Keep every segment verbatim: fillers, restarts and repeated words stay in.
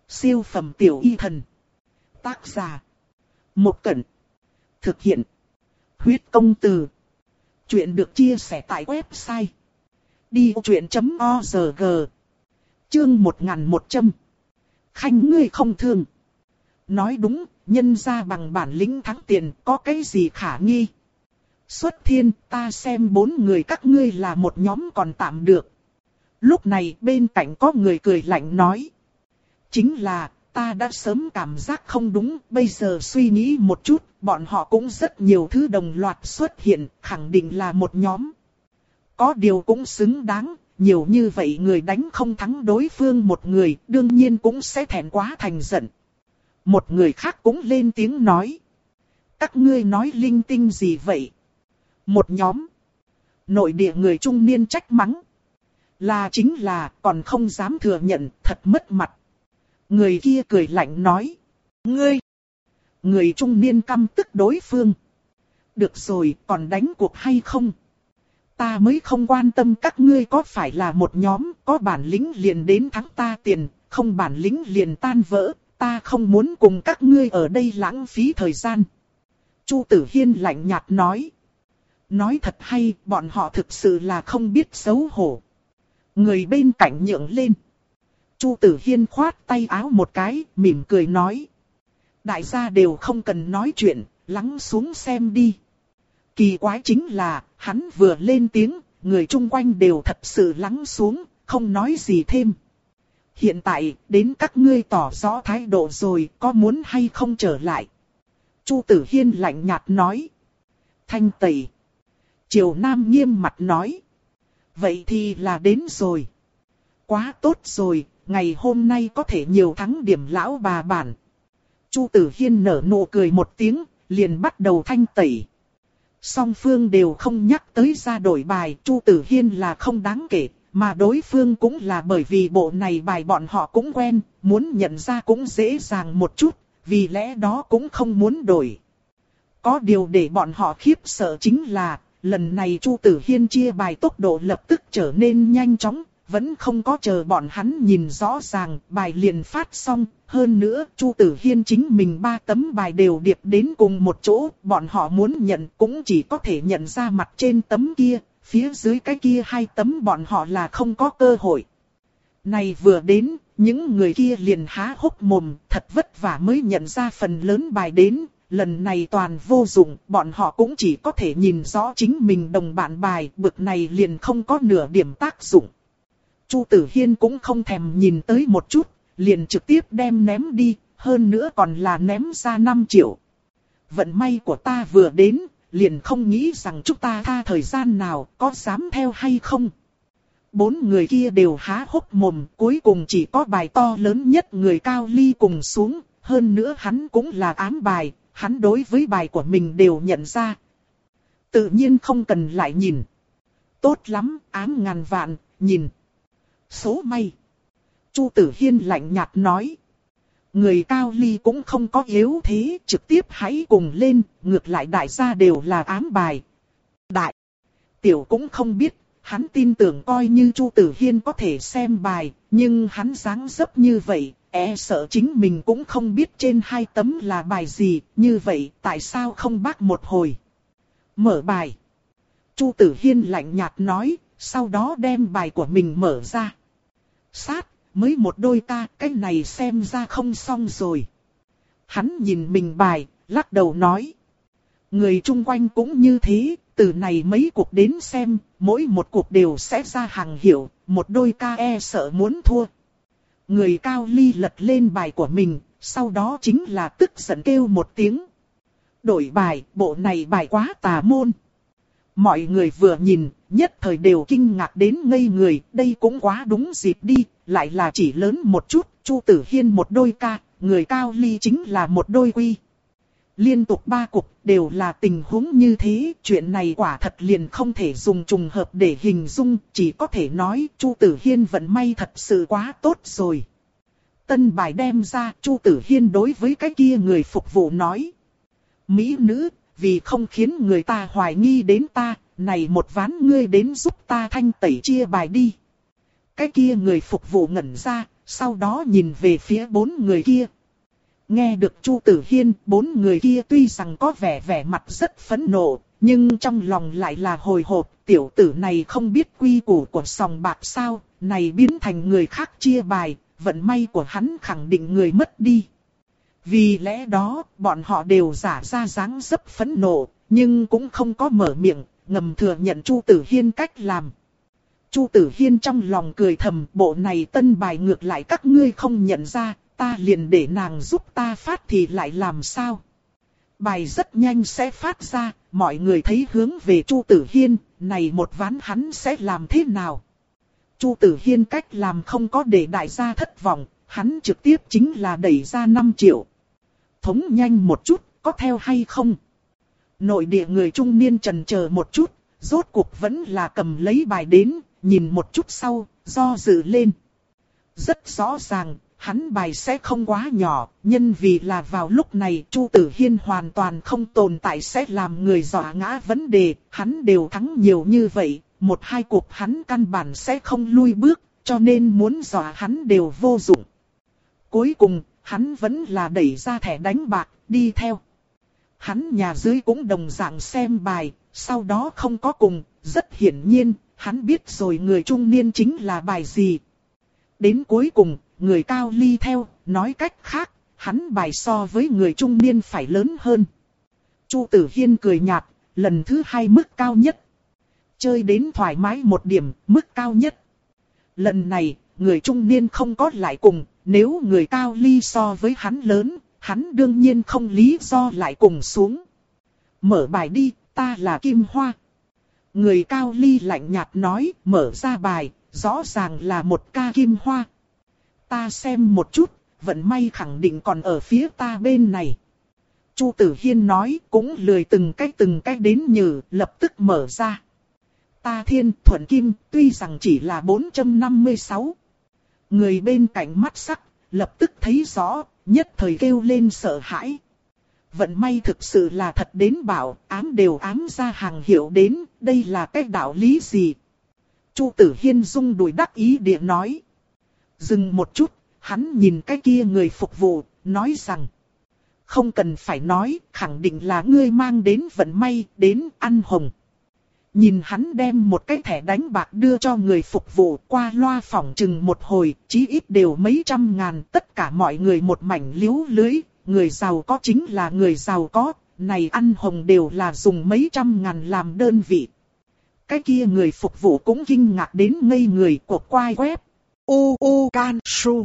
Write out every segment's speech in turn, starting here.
Siêu phẩm tiểu y thần. Tác giả. Một Cẩn. Thực hiện. Huyết công từ. Chuyện được chia sẻ tại website đi vô chuyện chấm org. Chương một nghìn một trăm. Khanh ngươi không thương. Nói đúng, nhân ra bằng bản lĩnh thắng tiền, có cái gì khả nghi. Xuất Thiên, ta xem bốn người các ngươi là một nhóm còn tạm được. Lúc này bên cạnh có người cười lạnh nói. Chính là, ta đã sớm cảm giác không đúng, bây giờ suy nghĩ một chút, bọn họ cũng rất nhiều thứ đồng loạt xuất hiện, khẳng định là một nhóm. Có điều cũng xứng đáng, nhiều như vậy người đánh không thắng đối phương một người, đương nhiên cũng sẽ thẹn quá thành giận. Một người khác cũng lên tiếng nói. Các ngươi nói linh tinh gì vậy? Một nhóm. Nội địa người trung niên trách mắng. Là chính là, còn không dám thừa nhận, thật mất mặt. Người kia cười lạnh nói. Ngươi! Người trung niên căm tức đối phương. Được rồi, còn đánh cuộc hay không? Ta mới không quan tâm các ngươi có phải là một nhóm, có bản lĩnh liền đến thắng ta tiền, không bản lĩnh liền tan vỡ, ta không muốn cùng các ngươi ở đây lãng phí thời gian. Chu Tử Hiên lạnh nhạt nói. Nói thật hay, bọn họ thực sự là không biết xấu hổ. Người bên cạnh nhượng lên. Chu Tử Hiên khoát tay áo một cái, mỉm cười nói. Đại gia đều không cần nói chuyện, lắng xuống xem đi. Kỳ quái chính là, hắn vừa lên tiếng, người chung quanh đều thật sự lắng xuống, không nói gì thêm. Hiện tại, đến các ngươi tỏ rõ thái độ rồi, có muốn hay không trở lại? Chu Tử Hiên lạnh nhạt nói. Thanh tẩy. Triều Nam nghiêm mặt nói. Vậy thì là đến rồi. Quá tốt rồi, ngày hôm nay có thể nhiều thắng điểm lão bà bản. Chu Tử Hiên nở nụ cười một tiếng, liền bắt đầu thanh tẩy. Song phương đều không nhắc tới ra đổi bài, Chu Tử Hiên là không đáng kể, mà đối phương cũng là bởi vì bộ này bài bọn họ cũng quen, muốn nhận ra cũng dễ dàng một chút, vì lẽ đó cũng không muốn đổi. Có điều để bọn họ khiếp sợ chính là, lần này Chu Tử Hiên chia bài tốc độ lập tức trở nên nhanh chóng, vẫn không có chờ bọn hắn nhìn rõ ràng, bài liền phát xong. Hơn nữa, Chu Tử Hiên chính mình ba tấm bài đều điệp đến cùng một chỗ, bọn họ muốn nhận cũng chỉ có thể nhận ra mặt trên tấm kia, phía dưới cái kia hai tấm bọn họ là không có cơ hội. Này vừa đến, những người kia liền há hốc mồm, thật vất vả mới nhận ra phần lớn bài đến. Lần này toàn vô dụng, bọn họ cũng chỉ có thể nhìn rõ chính mình đồng bạn bài, bực này liền không có nửa điểm tác dụng. Chu Tử Hiên cũng không thèm nhìn tới một chút, liền trực tiếp đem ném đi, hơn nữa còn là ném ra năm triệu. Vận may của ta vừa đến, liền không nghĩ rằng chúng ta tha thời gian nào, có dám theo hay không. Bốn người kia đều há hốc mồm, cuối cùng chỉ có bài to lớn nhất người Cao Ly cùng xuống, hơn nữa hắn cũng là ám bài. Hắn đối với bài của mình đều nhận ra. Tự nhiên không cần lại nhìn. Tốt lắm, ám ngàn vạn, nhìn. Số may. Chu Tử Hiên lạnh nhạt nói. Người Cao Ly cũng không có yếu thế, trực tiếp hãy cùng lên, ngược lại đại gia đều là ám bài. Đại. Tiểu cũng không biết, hắn tin tưởng coi như Chu Tử Hiên có thể xem bài, nhưng hắn dáng dấp như vậy. E sợ chính mình cũng không biết trên hai tấm là bài gì, như vậy tại sao không bác một hồi. Mở bài. Chu Tử Hiên lạnh nhạt nói, sau đó đem bài của mình mở ra. Sát, mới một đôi ta, cái này xem ra không xong rồi. Hắn nhìn mình bài, lắc đầu nói. Người chung quanh cũng như thế, từ này mấy cuộc đến xem, mỗi một cuộc đều sẽ ra hàng hiệu, một đôi ca e sợ muốn thua. Người Cao Ly lật lên bài của mình, sau đó chính là tức giận kêu một tiếng. Đổi bài, bộ này bài quá tà môn. Mọi người vừa nhìn, nhất thời đều kinh ngạc đến ngây người, đây cũng quá đúng dịp đi, lại là chỉ lớn một chút, Chu Tử Hiên một đôi ca, người Cao Ly chính là một đôi quy. Liên tục ba cuộc đều là tình huống như thế, chuyện này quả thật liền không thể dùng trùng hợp để hình dung, chỉ có thể nói Chu Tử Hiên vận may thật sự quá tốt rồi. Tân bài đem ra, Chu Tử Hiên đối với cái kia người phục vụ nói. Mỹ nữ, vì không khiến người ta hoài nghi đến ta, này một ván ngươi đến giúp ta thanh tẩy chia bài đi. Cái kia người phục vụ ngẩn ra, sau đó nhìn về phía bốn người kia. Nghe được Chu Tử Hiên, bốn người kia tuy rằng có vẻ vẻ mặt rất phẫn nộ, nhưng trong lòng lại là hồi hộp, tiểu tử này không biết quy củ của sòng bạc sao, này biến thành người khác chia bài, vận may của hắn khẳng định người mất đi. Vì lẽ đó, bọn họ đều giả ra dáng dấp phẫn nộ, nhưng cũng không có mở miệng, ngầm thừa nhận Chu Tử Hiên cách làm. Chu Tử Hiên trong lòng cười thầm, bộ này tân bài ngược lại các ngươi không nhận ra, ta liền để nàng giúp ta phát thì lại làm sao. Bài rất nhanh sẽ phát ra, mọi người thấy hướng về Chu Tử Hiên, này một ván hắn sẽ làm thế nào. Chu Tử Hiên cách làm không có để đại gia thất vọng, hắn trực tiếp chính là đẩy ra năm triệu. Thống nhanh một chút, có theo hay không? Nội địa người trung niên chần chờ một chút, rốt cuộc vẫn là cầm lấy bài đến, nhìn một chút sau, do dự lên. Rất rõ ràng, hắn bài sẽ không quá nhỏ, nhân vì là vào lúc này Chu Tử Hiên hoàn toàn không tồn tại sẽ làm người dọa ngã vấn đề, hắn đều thắng nhiều như vậy, một hai cuộc hắn căn bản sẽ không lui bước, cho nên muốn dọa hắn đều vô dụng. Cuối cùng, hắn vẫn là đẩy ra thẻ đánh bạc, đi theo. Hắn nhà dưới cũng đồng dạng xem bài, sau đó không có cùng, rất hiển nhiên, hắn biết rồi người trung niên chính là bài gì. Đến cuối cùng, người cao ly theo, nói cách khác, hắn bài so với người trung niên phải lớn hơn. Chu Tử Hiên cười nhạt, lần thứ hai mức cao nhất. Chơi đến thoải mái một điểm, mức cao nhất. Lần này, người trung niên không có lại cùng, nếu người cao ly so với hắn lớn, hắn đương nhiên không lý do lại cùng xuống. Mở bài đi, ta là Kim Hoa. Người cao ly lạnh nhạt nói, mở ra bài, rõ ràng là một ca Kim Hoa. Ta xem một chút, vận may khẳng định còn ở phía ta bên này. Chu Tử Hiên nói, cũng lười từng cách từng cách đến nhử, lập tức mở ra. Ta thiên thuận kim, tuy rằng chỉ là bốn trăm năm mươi sáu. Người bên cạnh mắt sắc, lập tức thấy rõ, nhất thời kêu lên sợ hãi. Vận may thực sự là thật đến bảo, ám đều ám ra hàng hiệu đến, đây là cái đạo lý gì? Chu Tử Hiên rung đùi đắc ý địa nói. Dừng một chút, hắn nhìn cái kia người phục vụ, nói rằng. Không cần phải nói, khẳng định là ngươi mang đến vận may, đến ăn hồng. Nhìn hắn đem một cái thẻ đánh bạc đưa cho người phục vụ qua loa phỏng chừng một hồi, chí ít đều mấy trăm ngàn, tất cả mọi người một mảnh liếu lưới, người giàu có chính là người giàu có, này ăn hồng đều là dùng mấy trăm ngàn làm đơn vị. Cái kia người phục vụ cũng kinh ngạc đến ngây người của quai web. U U Can Su.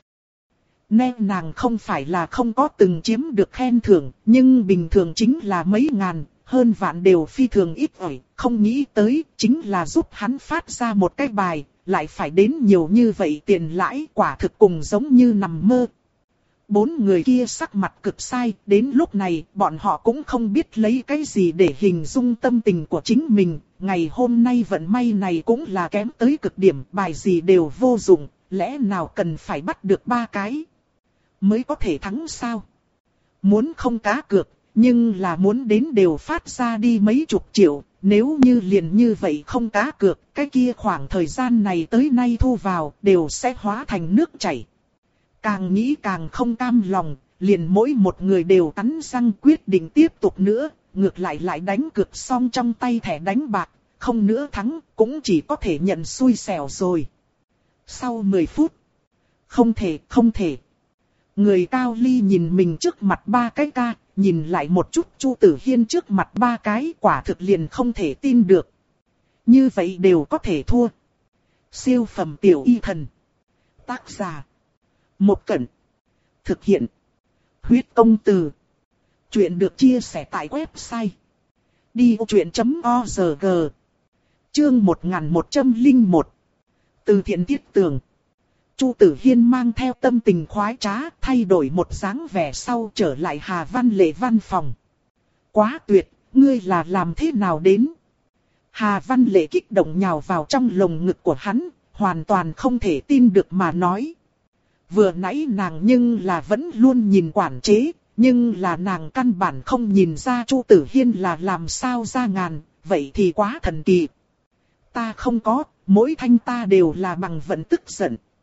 Nè nàng không phải là không có từng chiếm được khen thưởng, nhưng bình thường chính là mấy ngàn, hơn vạn đều phi thường ít ỏi, không nghĩ tới chính là giúp hắn phát ra một cái bài, lại phải đến nhiều như vậy tiền lãi, quả thực cùng giống như nằm mơ. Bốn người kia sắc mặt cực sai, đến lúc này bọn họ cũng không biết lấy cái gì để hình dung tâm tình của chính mình, ngày hôm nay vận may này cũng là kém tới cực điểm, bài gì đều vô dụng, lẽ nào cần phải bắt được ba cái mới có thể thắng sao? Muốn không cá cược, nhưng là muốn đến đều phát ra đi mấy chục triệu, nếu như liền như vậy không cá cược, cái kia khoảng thời gian này tới nay thu vào đều sẽ hóa thành nước chảy. Càng nghĩ càng không cam lòng, liền mỗi một người đều cắn răng quyết định tiếp tục nữa, ngược lại lại đánh cược xong trong tay thẻ đánh bạc, không nữa thắng, cũng chỉ có thể nhận xui xẻo rồi. Sau mười phút, không thể, không thể. Người cao ly nhìn mình trước mặt ba cái ca, nhìn lại một chút Chu Tử Hiên trước mặt ba cái, quả thực liền không thể tin được. Như vậy đều có thể thua. Siêu phẩm tiểu y thần. Tác giả. Một Cẩn. Thực hiện. Huyết công từ. Chuyện được chia sẻ tại website. đi ô chuyện chấm o rờ giê. Chương một nghìn một trăm lẻ một. Từ thiện thiết tường. Chu Tử Hiên mang theo tâm tình khoái trá, thay đổi một dáng vẻ sau trở lại Hà Văn Lệ văn phòng. Quá tuyệt, ngươi là làm thế nào đến? Hà Văn Lệ kích động nhào vào trong lồng ngực của hắn, hoàn toàn không thể tin được mà nói. Vừa nãy nàng nhưng là vẫn luôn nhìn quản chế, nhưng là nàng căn bản không nhìn ra Chu Tử Hiên là làm sao ra ngàn, vậy thì quá thần kỳ. Ta không có, mỗi thanh ta đều là bằng vận tức giận.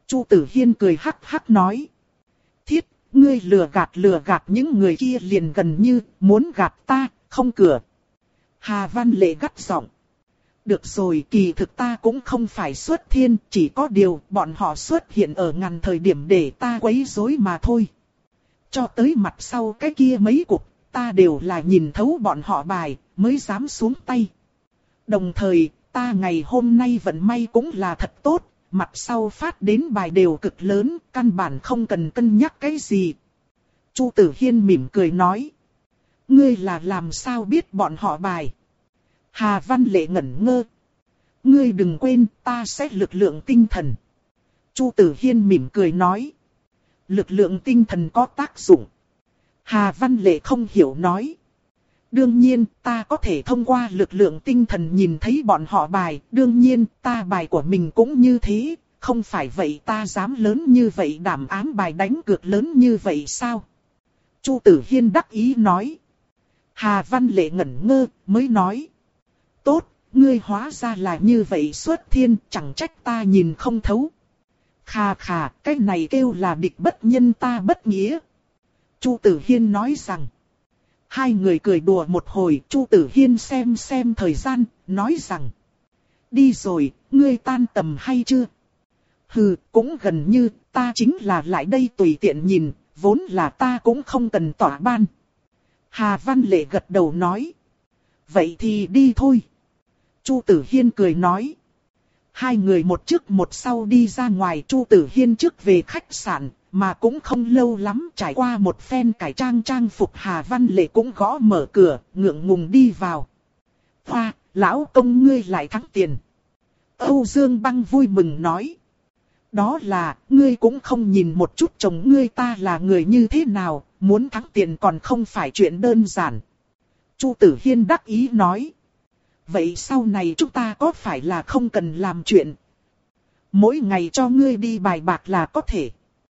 Chu Tử Hiên cười hắc hắc nói. Thiết, ngươi lừa gạt lừa gạt những người kia liền gần như muốn gạt ta, không cửa. Hà Văn Lệ gắt giọng. Được rồi, kỳ thực ta cũng không phải xuất thiên, chỉ có điều bọn họ xuất hiện ở ngàn thời điểm để ta quấy rối mà thôi. Cho tới mặt sau cái kia mấy cục, ta đều là nhìn thấu bọn họ bài, mới dám xuống tay. Đồng thời, ta ngày hôm nay vận may cũng là thật tốt, mặt sau phát đến bài đều cực lớn, căn bản không cần cân nhắc cái gì. Chu Tử Hiên mỉm cười nói. Ngươi là làm sao biết bọn họ bài? Hà Văn Lệ ngẩn ngơ. Ngươi đừng quên, ta sẽ lực lượng tinh thần. Chu Tử Hiên mỉm cười nói. Lực lượng tinh thần có tác dụng. Hà Văn Lệ không hiểu nói. Đương nhiên, ta có thể thông qua lực lượng tinh thần nhìn thấy bọn họ bài. Đương nhiên, ta bài của mình cũng như thế. Không phải vậy ta dám lớn như vậy đảm ám bài đánh cược lớn như vậy sao? Chu Tử Hiên đắc ý nói. Hà Văn Lệ ngẩn ngơ, mới nói. Tốt, ngươi hóa ra là như vậy xuất thiên, chẳng trách ta nhìn không thấu. Khà khà, cái này kêu là địch bất nhân ta bất nghĩa. Chu Tử Hiên nói rằng. Hai người cười đùa một hồi, Chu Tử Hiên xem xem thời gian, nói rằng. Đi rồi, ngươi tan tầm hay chưa? Hừ, cũng gần như, ta chính là lại đây tùy tiện nhìn, vốn là ta cũng không cần tỏa ban. Hà Văn Lệ gật đầu nói. Vậy thì đi thôi. Chu Tử Hiên cười nói. Hai người một trước một sau đi ra ngoài. Chu Tử Hiên trước về khách sạn, mà cũng không lâu lắm trải qua một phen cải trang trang phục. Hà Văn Lệ cũng gõ mở cửa, ngượng ngùng đi vào. Hoa, lão công ngươi lại thắng tiền. Âu Dương Băng vui mừng nói. Đó là, ngươi cũng không nhìn một chút chồng ngươi ta là người như thế nào, muốn thắng tiền còn không phải chuyện đơn giản. Chu Tử Hiên đắc ý nói. Vậy sau này chúng ta có phải là không cần làm chuyện? Mỗi ngày cho ngươi đi bài bạc là có thể.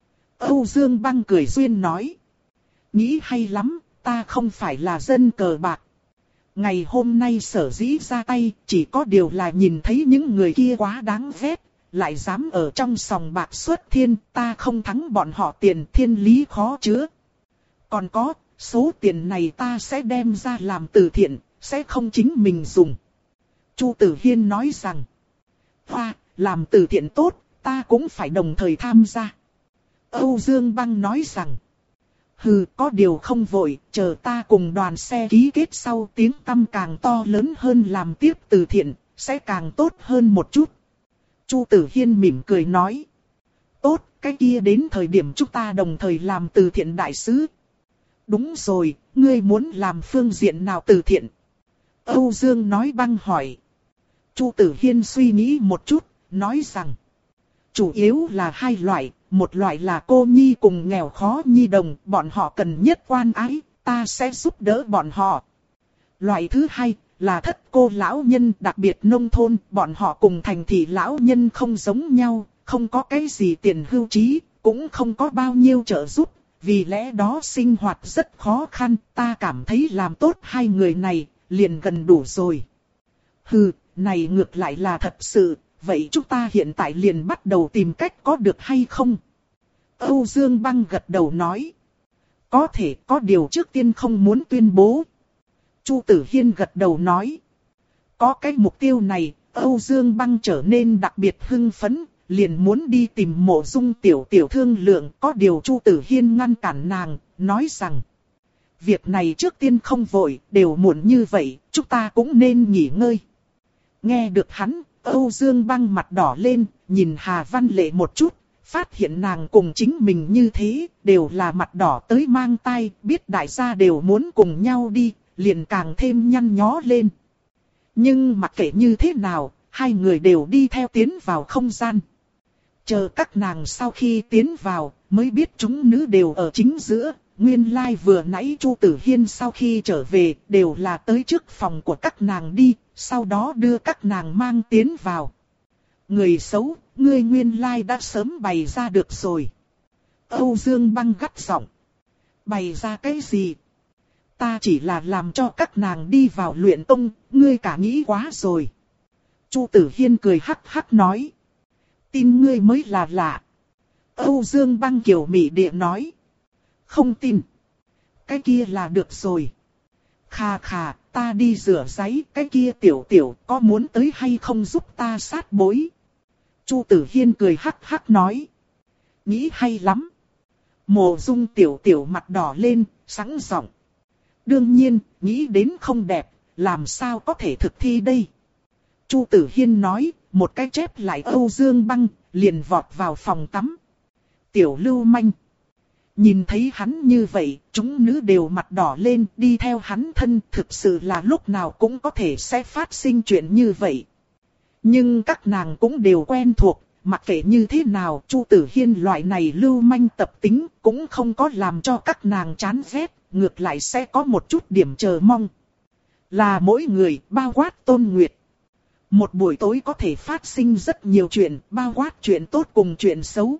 Âu Dương Băng cười duyên nói. Nghĩ hay lắm, ta không phải là dân cờ bạc. Ngày hôm nay sở dĩ ra tay, chỉ có điều là nhìn thấy những người kia quá đáng ghét, lại dám ở trong sòng bạc xuất thiên, ta không thắng bọn họ tiền thiên lý khó chứa. Còn có, số tiền này ta sẽ đem ra làm từ thiện, sẽ không chính mình dùng. Chu Tử Hiên nói rằng, hoa, làm từ thiện tốt, ta cũng phải đồng thời tham gia. Âu Dương Băng nói rằng, hừ, có điều không vội, chờ ta cùng đoàn xe ký kết sau tiếng tăm càng to lớn hơn làm tiếp từ thiện, sẽ càng tốt hơn một chút. Chu Tử Hiên mỉm cười nói, tốt, cái kia đến thời điểm chúng ta đồng thời làm từ thiện đại sứ. Đúng rồi, ngươi muốn làm phương diện nào từ thiện? Âu Dương nói Băng hỏi. Chu Tử Hiên suy nghĩ một chút, nói rằng, chủ yếu là hai loại, một loại là cô nhi cùng nghèo khó nhi đồng, bọn họ cần nhất quan ái, ta sẽ giúp đỡ bọn họ. Loại thứ hai là thất cô lão nhân, đặc biệt nông thôn, bọn họ cùng thành thị lão nhân không giống nhau, không có cái gì tiền hưu trí, cũng không có bao nhiêu trợ giúp, vì lẽ đó sinh hoạt rất khó khăn, ta cảm thấy làm tốt hai người này, liền gần đủ rồi. Hừ, này ngược lại là thật sự, vậy chúng ta hiện tại liền bắt đầu tìm cách có được hay không? Âu Dương Băng gật đầu nói. Có thể, có điều trước tiên không muốn tuyên bố. Chu Tử Hiên gật đầu nói. Có cái mục tiêu này, Âu Dương Băng trở nên đặc biệt hưng phấn, liền muốn đi tìm Mộ Dung tiểu tiểu thương lượng. Có điều Chu Tử Hiên ngăn cản nàng, nói rằng, việc này trước tiên không vội, đều muộn như vậy, chúng ta cũng nên nghỉ ngơi. Nghe được hắn, Âu Dương Băng mặt đỏ lên, nhìn Hà Văn Lệ một chút, phát hiện nàng cùng chính mình như thế, đều là mặt đỏ tới mang tai, biết đại gia đều muốn cùng nhau đi, liền càng thêm nhăn nhó lên. Nhưng mặc kệ như thế nào, hai người đều đi theo tiến vào không gian. Chờ các nàng sau khi tiến vào, mới biết chúng nữ đều ở chính giữa. Nguyên lai like vừa nãy Chu Tử Hiên sau khi trở về, đều là tới trước phòng của các nàng đi, sau đó đưa các nàng mang tiến vào. Người xấu, ngươi nguyên lai like đã sớm bày ra được rồi. Âu Dương Băng gắt giọng. Bày ra cái gì? Ta chỉ là làm cho các nàng đi vào luyện tông, ngươi cả nghĩ quá rồi. Chu Tử Hiên cười hắc hắc nói. Tin ngươi mới là lạ. Âu Dương Băng Kiều mị địa nói. Không tin. Cái kia là được rồi. Khà khà, ta đi rửa giấy, cái kia tiểu tiểu có muốn tới hay không giúp ta sát bối. Chu Tử Hiên cười hắc hắc nói. Nghĩ hay lắm. Mộ Dung tiểu tiểu mặt đỏ lên, sẵn giọng. Đương nhiên, nghĩ đến không đẹp, làm sao có thể thực thi đây. Chu Tử Hiên nói, một cái chép lại Âu Dương Băng, liền vọt vào phòng tắm. Tiểu lưu manh. Nhìn thấy hắn như vậy, chúng nữ đều mặt đỏ lên, đi theo hắn thân, thực sự là lúc nào cũng có thể sẽ phát sinh chuyện như vậy. Nhưng các nàng cũng đều quen thuộc, mặc kệ như thế nào, Chu Tử Hiên loại này lưu manh tập tính cũng không có làm cho các nàng chán ghét, ngược lại sẽ có một chút điểm chờ mong. Là mỗi người, bao quát Tôn Nguyệt. Một buổi tối có thể phát sinh rất nhiều chuyện, bao quát chuyện tốt cùng chuyện xấu.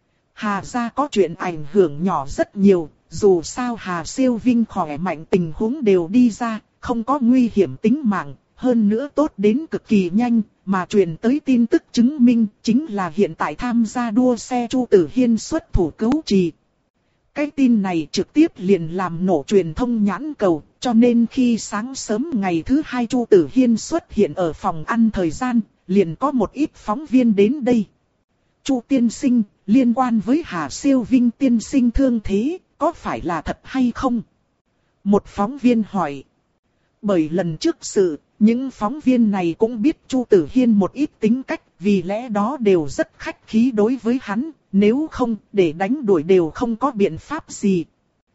Hà gia có chuyện ảnh hưởng nhỏ rất nhiều, dù sao Hà Siêu Vinh khỏe mạnh tình huống đều đi ra, không có nguy hiểm tính mạng, hơn nữa tốt đến cực kỳ nhanh, mà truyền tới tin tức chứng minh chính là hiện tại tham gia đua xe Chu Tử Hiên xuất thủ cứu trì. Cái tin này trực tiếp liền làm nổ truyền thông nhãn cầu, cho nên khi sáng sớm ngày thứ hai Chu Tử Hiên xuất hiện ở phòng ăn thời gian, liền có một ít phóng viên đến đây. Chu tiên sinh, liên quan với Hà Siêu Vinh tiên sinh thương thế, có phải là thật hay không? Một phóng viên hỏi. Bởi lần trước sự, những phóng viên này cũng biết Chu Tử Hiên một ít tính cách, vì lẽ đó đều rất khách khí đối với hắn, nếu không, để đánh đuổi đều không có biện pháp gì.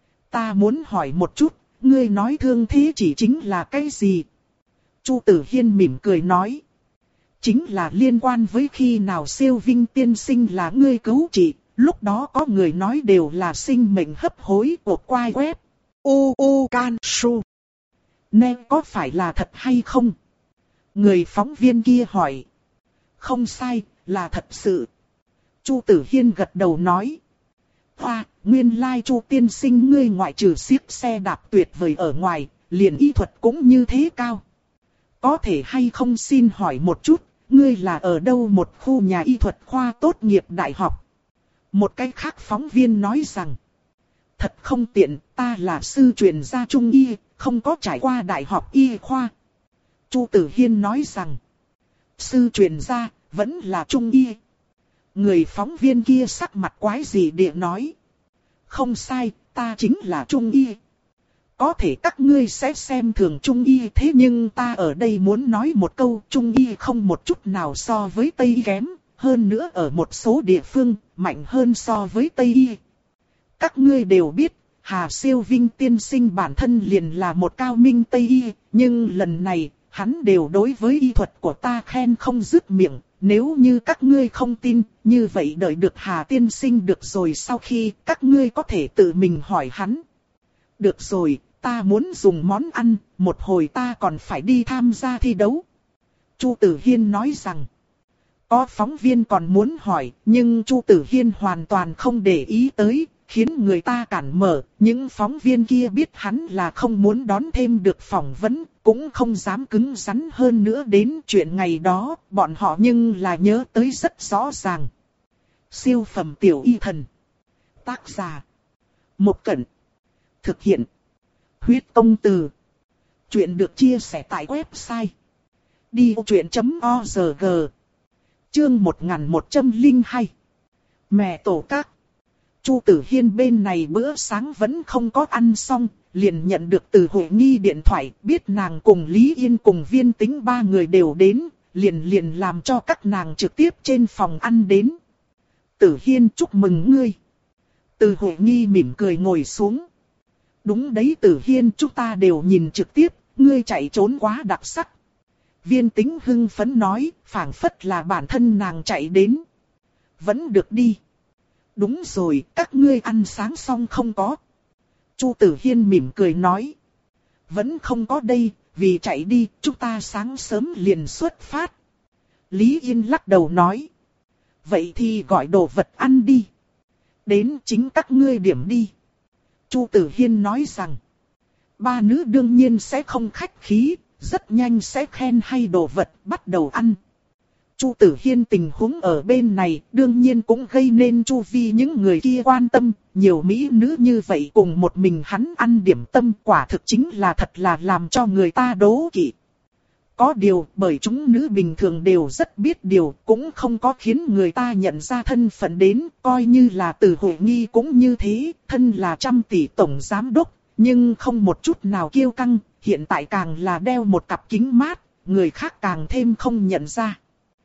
Ta muốn hỏi một chút, ngươi nói thương thế chỉ chính là cái gì? Chu Tử Hiên mỉm cười nói. Chính là liên quan với khi nào Siêu Vinh tiên sinh là ngươi cứu trị, lúc đó có người nói đều là sinh mệnh hấp hối của quai web. U U Can Su. Nè có phải là thật hay không? Người phóng viên kia hỏi. Không sai, là thật sự. Chu Tử Hiên gật đầu nói. Hoa, nguyên lai Chu tiên sinh ngươi ngoại trừ xiếc xe đạp tuyệt vời ở ngoài, liền y thuật cũng như thế cao. Có thể hay không xin hỏi một chút, ngươi là ở đâu một khu nhà y thuật khoa tốt nghiệp đại học? Một cái khác phóng viên nói rằng. Thật không tiện, ta là sư truyền gia trung y, không có trải qua đại học y khoa. Chu Tử Hiên nói rằng. Sư truyền gia, vẫn là trung y. Người phóng viên kia sắc mặt quái gì địa nói. Không sai, ta chính là trung y. Có thể các ngươi sẽ xem thường trung y, thế nhưng ta ở đây muốn nói một câu, trung y không một chút nào so với tây y kém, hơn nữa ở một số địa phương, mạnh hơn so với tây y. Các ngươi đều biết, Hà Siêu Vinh tiên sinh bản thân liền là một cao minh tây y, nhưng lần này, hắn đều đối với y thuật của ta khen không dứt miệng. Nếu như các ngươi không tin, như vậy đợi được Hà tiên sinh được rồi, sau khi các ngươi có thể tự mình hỏi hắn. Được rồi, ta muốn dùng món ăn, một hồi ta còn phải đi tham gia thi đấu. Chu Tử Hiên nói rằng. Có phóng viên còn muốn hỏi, nhưng Chu Tử Hiên hoàn toàn không để ý tới, khiến người ta cản mở. Những phóng viên kia biết hắn là không muốn đón thêm được phỏng vấn, cũng không dám cứng rắn hơn nữa. Đến chuyện ngày đó, bọn họ nhưng là nhớ tới rất rõ ràng. Siêu phẩm tiểu y thần. Tác giả. Một Cẩn. Thực hiện. Huyết Công Từ. Chuyện được chia sẻ tại website đi vô chuyện chấm org. Chương một nghìn một trăm lẻ hai. Mẹ tổ các. Chu Tử Hiên bên này bữa sáng vẫn không có ăn xong, liền nhận được từ Huệ Nghi điện thoại, biết nàng cùng Lý Yên cùng Viên Tĩnh ba người đều đến, liền liền làm cho các nàng trực tiếp trên phòng ăn đến. Tử Hiên chúc mừng ngươi. Từ Huệ Nghi mỉm cười ngồi xuống. Đúng đấy Tử Hiên, chúng ta đều nhìn trực tiếp, ngươi chạy trốn quá đặc sắc. Viên Tĩnh hưng phấn nói, phảng phất là bản thân nàng chạy đến. Vẫn được đi. Đúng rồi, các ngươi ăn sáng xong không có? Chu Tử Hiên mỉm cười nói. Vẫn không có đây, vì chạy đi, chúng ta sáng sớm liền xuất phát. Lý Yên lắc đầu nói. Vậy thì gọi đồ vật ăn đi. Đến chính các ngươi điểm đi. Chu Tử Hiên nói rằng. Ba nữ đương nhiên sẽ không khách khí, rất nhanh sẽ khen hay đồ vật, bắt đầu ăn. Chu Tử Hiên tình huống ở bên này đương nhiên cũng gây nên chu vi những người kia quan tâm, nhiều mỹ nữ như vậy cùng một mình hắn ăn điểm tâm quả thực chính là thật là làm cho người ta đố kỵ. Có điều bởi chúng nữ bình thường đều rất biết điều cũng không có khiến người ta nhận ra thân phận đến, coi như là Từ Hội Nghi cũng như thế, thân là trăm tỷ tổng giám đốc, nhưng không một chút nào kiêu căng, hiện tại càng là đeo một cặp kính mát, người khác càng thêm không nhận ra.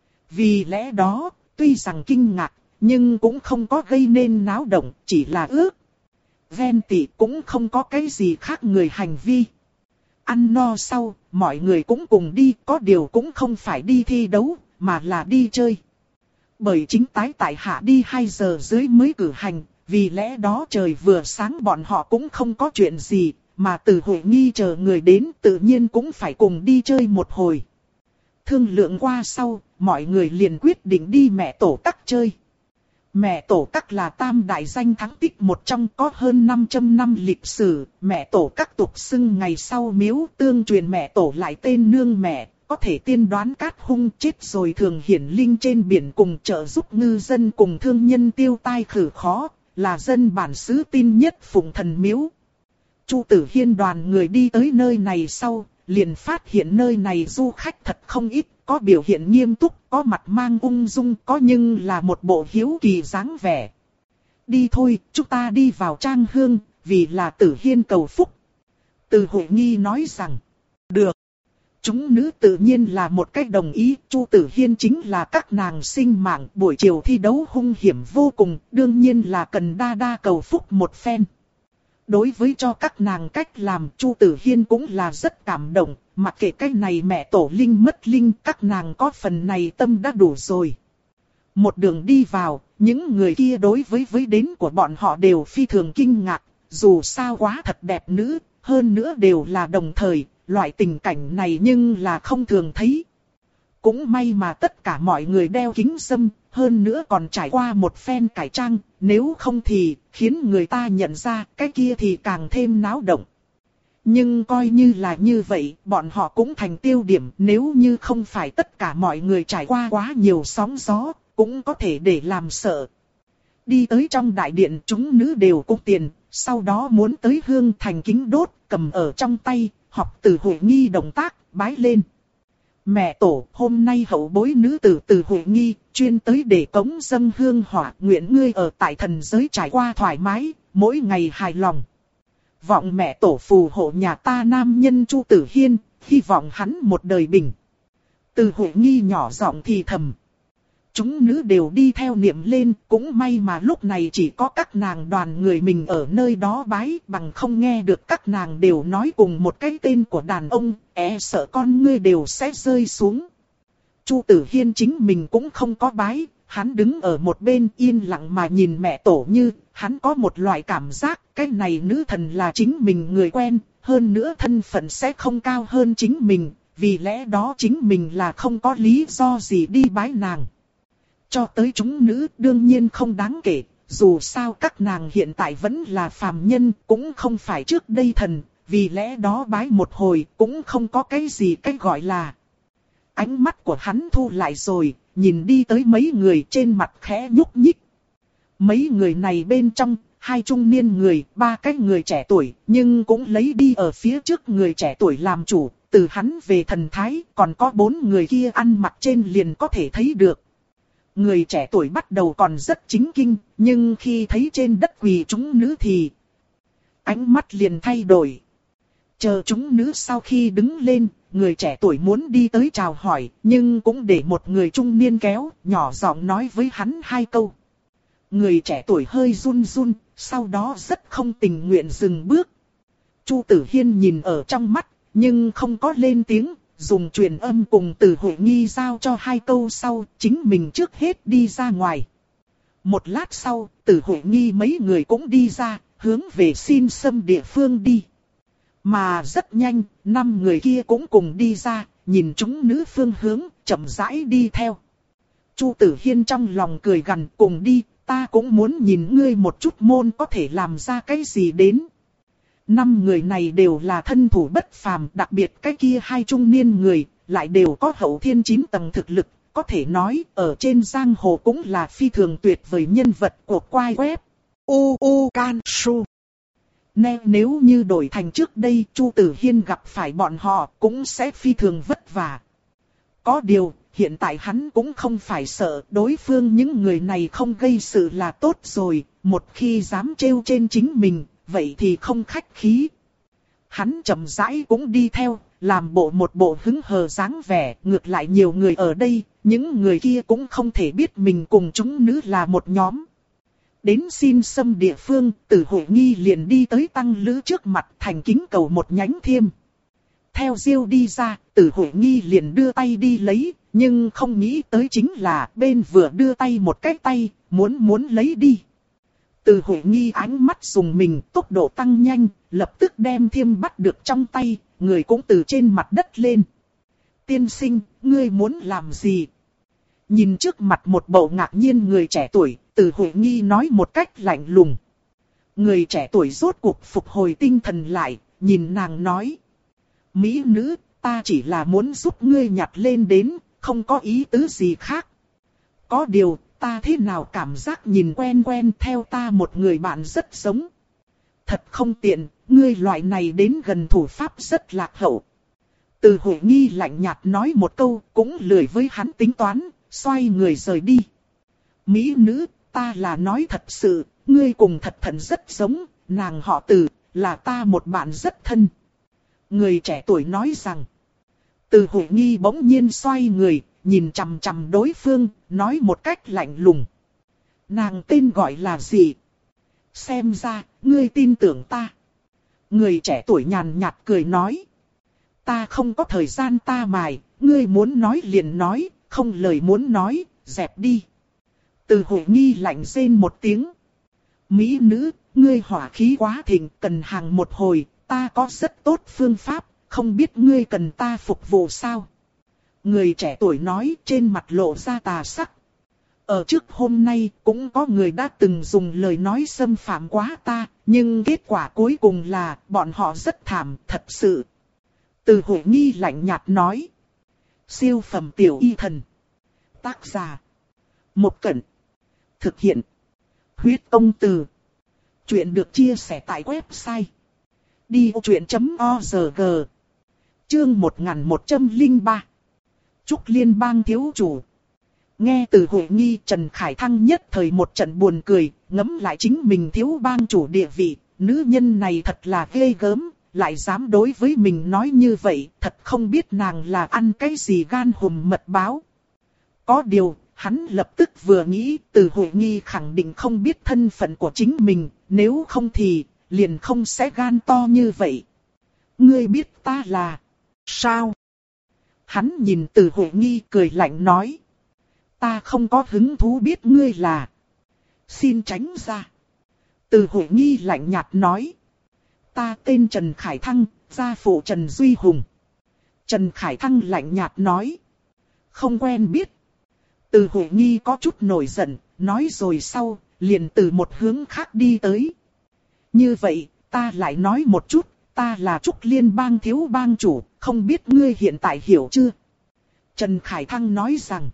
Vì lẽ đó, tuy rằng kinh ngạc, nhưng cũng không có gây nên náo động, chỉ là ước. Ghen tị cũng không có cái gì khác người hành vi. Ăn no sau, mọi người cũng cùng đi, có điều cũng không phải đi thi đấu, mà là đi chơi. Bởi chính tái tại hạ đi hai giờ dưới mới cử hành, vì lẽ đó trời vừa sáng bọn họ cũng không có chuyện gì, mà Từ Hội Nghi chờ người đến tự nhiên cũng phải cùng đi chơi một hồi. Thương lượng qua sau, mọi người liền quyết định đi Mẹ Tổ Các chơi. Mẹ Tổ Các là tam đại danh thắng tích một trong, có hơn năm trăm năm lịch sử. Mẹ Tổ Các tục xưng ngày sau miếu tương truyền Mẹ Tổ lại tên nương mẹ, có thể tiên đoán cát hung chết rồi thường hiển linh trên biển cùng trợ giúp ngư dân cùng thương nhân tiêu tai khử khó, là dân bản xứ tin nhất phụng thần miếu. Chu Tử Hiên đoàn người đi tới nơi này sau, liền phát hiện nơi này du khách thật không ít, có biểu hiện nghiêm túc, có mặt mang ung dung, có nhưng là một bộ hiếu kỳ dáng vẻ. Đi thôi, chúng ta đi vào trang hương, vì là Tử Hiên cầu phúc. Từ Hội Nghi nói rằng, được. Chúng nữ tự nhiên là một cách đồng ý, Chu Tử Hiên chính là các nàng sinh mạng, buổi chiều thi đấu hung hiểm vô cùng, đương nhiên là cần đa đa cầu phúc một phen. Đối với cho các nàng cách làm, Chu Tử Hiên cũng là rất cảm động, mặc kệ cái này mẹ tổ linh mất linh, các nàng có phần này tâm đã đủ rồi. Một đường đi vào, những người kia đối với với đến của bọn họ đều phi thường kinh ngạc, dù sao quá thật đẹp nữ, hơn nữa đều là đồng thời, loại tình cảnh này nhưng là không thường thấy. Cũng may mà tất cả mọi người đeo kính râm, hơn nữa còn trải qua một phen cải trang, nếu không thì khiến người ta nhận ra cái kia thì càng thêm náo động. Nhưng coi như là như vậy, bọn họ cũng thành tiêu điểm, nếu như không phải tất cả mọi người trải qua quá nhiều sóng gió, cũng có thể để làm sợ. Đi tới trong đại điện, chúng nữ đều cúng tiền, sau đó muốn tới hương thành kính đốt, cầm ở trong tay, học Từ Hội Nghi động tác, bái lên. Mẹ tổ, hôm nay hậu bối nữ tử Từ Hội Nghi, chuyên tới để cống dâng hương hỏa, nguyện ngươi ở tại thần giới trải qua thoải mái, mỗi ngày hài lòng. Vọng mẹ tổ phù hộ nhà ta nam nhân Chu Tử Hiên, hy vọng hắn một đời bình. Từ Hội Nghi nhỏ giọng thì thầm. Chúng nữ đều đi theo niệm lên, cũng may mà lúc này chỉ có các nàng đoàn người mình ở nơi đó bái, bằng không nghe được các nàng đều nói cùng một cái tên của đàn ông, e sợ con ngươi đều sẽ rơi xuống. Chu Tử Hiên chính mình cũng không có bái, hắn đứng ở một bên yên lặng mà nhìn mẹ tổ như, hắn có một loại cảm giác, cái này nữ thần là chính mình người quen, hơn nữa thân phận sẽ không cao hơn chính mình, vì lẽ đó chính mình là không có lý do gì đi bái nàng. Cho tới chúng nữ đương nhiên không đáng kể, dù sao các nàng hiện tại vẫn là phàm nhân, cũng không phải trước đây thần, vì lẽ đó bái một hồi cũng không có cái gì cách gọi là. Ánh mắt của hắn thu lại rồi, nhìn đi tới mấy người trên mặt khẽ nhúc nhích. Mấy người này bên trong, hai trung niên người, ba cái người trẻ tuổi, nhưng cũng lấy đi ở phía trước người trẻ tuổi làm chủ, từ hắn về thần thái, còn có bốn người kia ăn mặc trên liền có thể thấy được. Người trẻ tuổi bắt đầu còn rất chính kinh, nhưng khi thấy trên đất quỳ chúng nữ thì ánh mắt liền thay đổi. Chờ chúng nữ sau khi đứng lên, người trẻ tuổi muốn đi tới chào hỏi, nhưng cũng để một người trung niên kéo, nhỏ giọng nói với hắn hai câu. Người trẻ tuổi hơi run run, sau đó rất không tình nguyện dừng bước. Chu Tử Hiên nhìn ở trong mắt, nhưng không có lên tiếng. Dùng truyền âm cùng Từ Hội Nghi giao cho hai câu sau, chính mình trước hết đi ra ngoài. Một lát sau, Từ Hội Nghi mấy người cũng đi ra, hướng về xin xâm địa phương đi. Mà rất nhanh, năm người kia cũng cùng đi ra, nhìn chúng nữ phương hướng, chậm rãi đi theo. Chu Tử Hiên trong lòng cười gằn, cùng đi, ta cũng muốn nhìn ngươi một chút môn có thể làm ra cái gì đến. Năm người này đều là thân thủ bất phàm, đặc biệt cái kia hai trung niên người, lại đều có hậu thiên chín tầng thực lực, có thể nói ở trên giang hồ cũng là phi thường tuyệt vời nhân vật của quai web. U U Can Su. Nè, nếu như đổi thành trước đây Chu Tử Hiên gặp phải bọn họ cũng sẽ phi thường vất vả. Có điều, hiện tại hắn cũng không phải sợ đối phương những người này không gây sự là tốt rồi, một khi dám trêu trên chính mình, vậy thì không khách khí. Hắn chậm rãi cũng đi theo, làm bộ một bộ hứng hờ dáng vẻ, ngược lại nhiều người ở đây, những người kia cũng không thể biết mình cùng chúng nữ là một nhóm. Đến xin xâm địa phương, Từ Hội Nghi liền đi tới tăng lữ trước mặt thành kính cầu một nhánh thiêm. Theo Diêu đi ra, Từ Hội Nghi liền đưa tay đi lấy, nhưng không nghĩ tới chính là bên vừa đưa tay một cái tay, muốn muốn lấy đi. Từ Hội Nghi ánh mắt dùng mình, tốc độ tăng nhanh, lập tức đem thiêm bắt được trong tay, người cũng từ trên mặt đất lên. Tiên sinh, ngươi muốn làm gì? Nhìn trước mặt một bầu ngạc nhiên người trẻ tuổi, Từ Hội Nghi nói một cách lạnh lùng. Người trẻ tuổi rốt cuộc phục hồi tinh thần lại, nhìn nàng nói. Mỹ nữ, ta chỉ là muốn giúp ngươi nhặt lên đến, không có ý tứ gì khác. Có điều, ta thế nào cảm giác nhìn quen quen theo ta một người bạn rất giống. Thật không tiện, ngươi loại này đến gần thủ pháp rất lạc hậu. Từ Hội Nghi lạnh nhạt nói một câu, cũng lười với hắn tính toán, xoay người rời đi. Mỹ nữ, ta là nói thật sự, ngươi cùng thật thần rất giống, nàng họ Từ, là ta một bạn rất thân. Người trẻ tuổi nói rằng. Từ Hội Nghi bỗng nhiên xoay người, nhìn chằm chằm đối phương, nói một cách lạnh lùng. Nàng tên gọi là gì? Xem ra, ngươi tin tưởng ta. Người trẻ tuổi nhàn nhạt cười nói. Ta không có thời gian ta mài, ngươi muốn nói liền nói, không lời muốn nói, dẹp đi. Từ Hội Nghi lạnh rên một tiếng. Mỹ nữ, ngươi hỏa khí quá thịnh, cần hàng một hồi, ta có rất tốt phương pháp, không biết ngươi cần ta phục vụ sao? Người trẻ tuổi nói trên mặt lộ ra tà sắc. Ở trước hôm nay cũng có người đã từng dùng lời nói xâm phạm quá ta, nhưng kết quả cuối cùng là bọn họ rất thảm, thật sự. Từ Hội Nghi lạnh nhạt nói. Siêu phẩm tiểu y thần. Tác giả. Một Cẩn. Thực hiện. Huyết Công Từ. Chuyện được chia sẻ tại website. đi truyện chấm org. Chương một nghìn một trăm lẻ ba. Trúc Liên bang thiếu chủ. Nghe từ Hội Nghi, Trần Khải Thăng nhất thời một trận buồn cười, ngẫm lại chính mình thiếu bang chủ địa vị, nữ nhân này thật là ghê gớm, lại dám đối với mình nói như vậy, thật không biết nàng là ăn cái gì gan hùm mật báo. Có điều, hắn lập tức vừa nghĩ, từ Hội Nghi khẳng định không biết thân phận của chính mình, nếu không thì, liền không sẽ gan to như vậy. Ngươi biết ta là... Sao? Hắn nhìn từ Hội Nghi cười lạnh nói. Ta không có hứng thú biết ngươi là. Xin tránh ra. Từ Hội Nghi lạnh nhạt nói. Ta tên Trần Khải Thăng, gia phụ Trần Duy Hùng. Trần Khải Thăng lạnh nhạt nói. Không quen biết. Từ Hội Nghi có chút nổi giận, nói rồi sau, liền từ một hướng khác đi tới. Như vậy, ta lại nói một chút, ta là Trúc Liên bang thiếu bang chủ, không biết ngươi hiện tại hiểu chưa? Trần Khải Thăng nói rằng.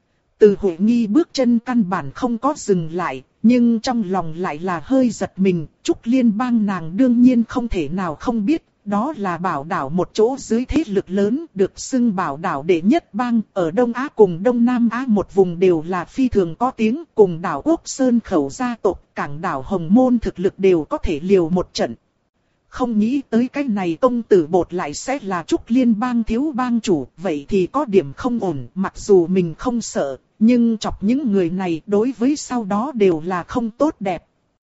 Từ Hội Nghi bước chân căn bản không có dừng lại, nhưng trong lòng lại là hơi giật mình. Trúc Liên bang nàng đương nhiên không thể nào không biết, đó là Bảo Đảo một chỗ dưới thế lực lớn, được xưng Bảo Đảo đệ nhất bang, ở Đông Á cùng Đông Nam Á một vùng đều là phi thường có tiếng, cùng đảo Quốc Sơn Khẩu gia tộc, cảng đảo Hồng Môn thực lực đều có thể liều một trận. Không nghĩ tới cái này công tử bột lại sẽ là Trúc Liên bang thiếu bang chủ, vậy thì có điểm không ổn, mặc dù mình không sợ, nhưng chọc những người này đối với sau đó đều là không tốt đẹp.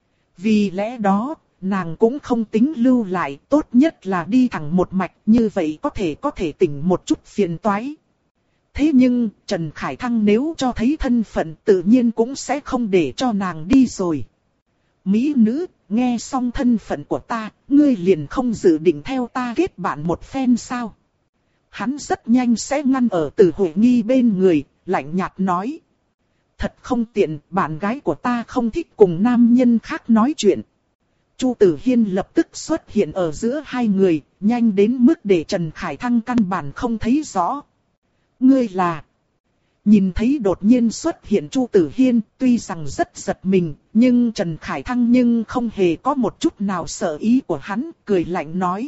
Vì lẽ đó, nàng cũng không tính lưu lại, tốt nhất là đi thẳng một mạch, như vậy có thể có thể tỉnh một chút phiền toái. Thế nhưng, Trần Khải Thăng nếu cho thấy thân phận tự nhiên cũng sẽ không để cho nàng đi rồi. Mỹ nữ, nghe xong thân phận của ta, ngươi liền không dự định theo ta kết bạn một phen sao? Hắn rất nhanh sẽ ngăn ở Từ Hội Nghi bên người, lạnh nhạt nói. Thật không tiện, bạn gái của ta không thích cùng nam nhân khác nói chuyện. Chu Tử Hiên lập tức xuất hiện ở giữa hai người, nhanh đến mức để Trần Khải Thăng căn bản không thấy rõ. Ngươi là... Nhìn thấy đột nhiên xuất hiện Chu Tử Hiên, tuy rằng rất giật mình, nhưng Trần Khải Thăng nhưng không hề có một chút nào sợ ý của hắn, cười lạnh nói.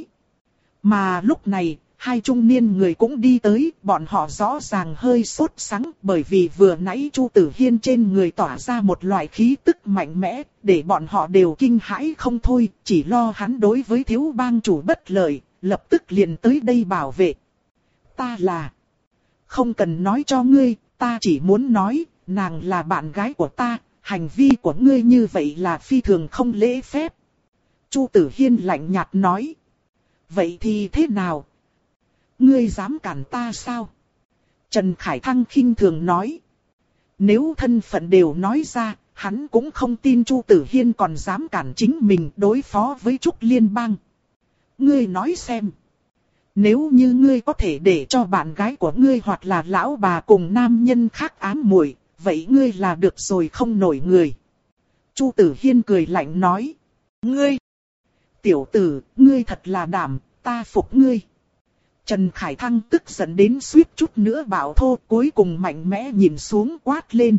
Mà lúc này, hai trung niên người cũng đi tới, bọn họ rõ ràng hơi sốt sắng, bởi vì vừa nãy Chu Tử Hiên trên người tỏa ra một loại khí tức mạnh mẽ, để bọn họ đều kinh hãi không thôi, chỉ lo hắn đối với thiếu bang chủ bất lợi, lập tức liền tới đây bảo vệ. Ta là... Không cần nói cho ngươi, ta chỉ muốn nói, nàng là bạn gái của ta, hành vi của ngươi như vậy là phi thường không lễ phép. Chu Tử Hiên lạnh nhạt nói. Vậy thì thế nào? Ngươi dám cản ta sao? Trần Khải Thăng khinh thường nói. Nếu thân phận đều nói ra, hắn cũng không tin Chu Tử Hiên còn dám cản chính mình đối phó với Trúc Liên bang. Ngươi nói xem. Nếu như ngươi có thể để cho bạn gái của ngươi hoặc là lão bà cùng nam nhân khác ám muội, vậy ngươi là được rồi không nổi người. Chu Tử Hiên cười lạnh nói. Ngươi! Tiểu tử, ngươi thật là đảm, ta phục ngươi. Trần Khải Thăng tức giận đến suýt chút nữa bảo thô, cuối cùng mạnh mẽ nhìn xuống quát lên.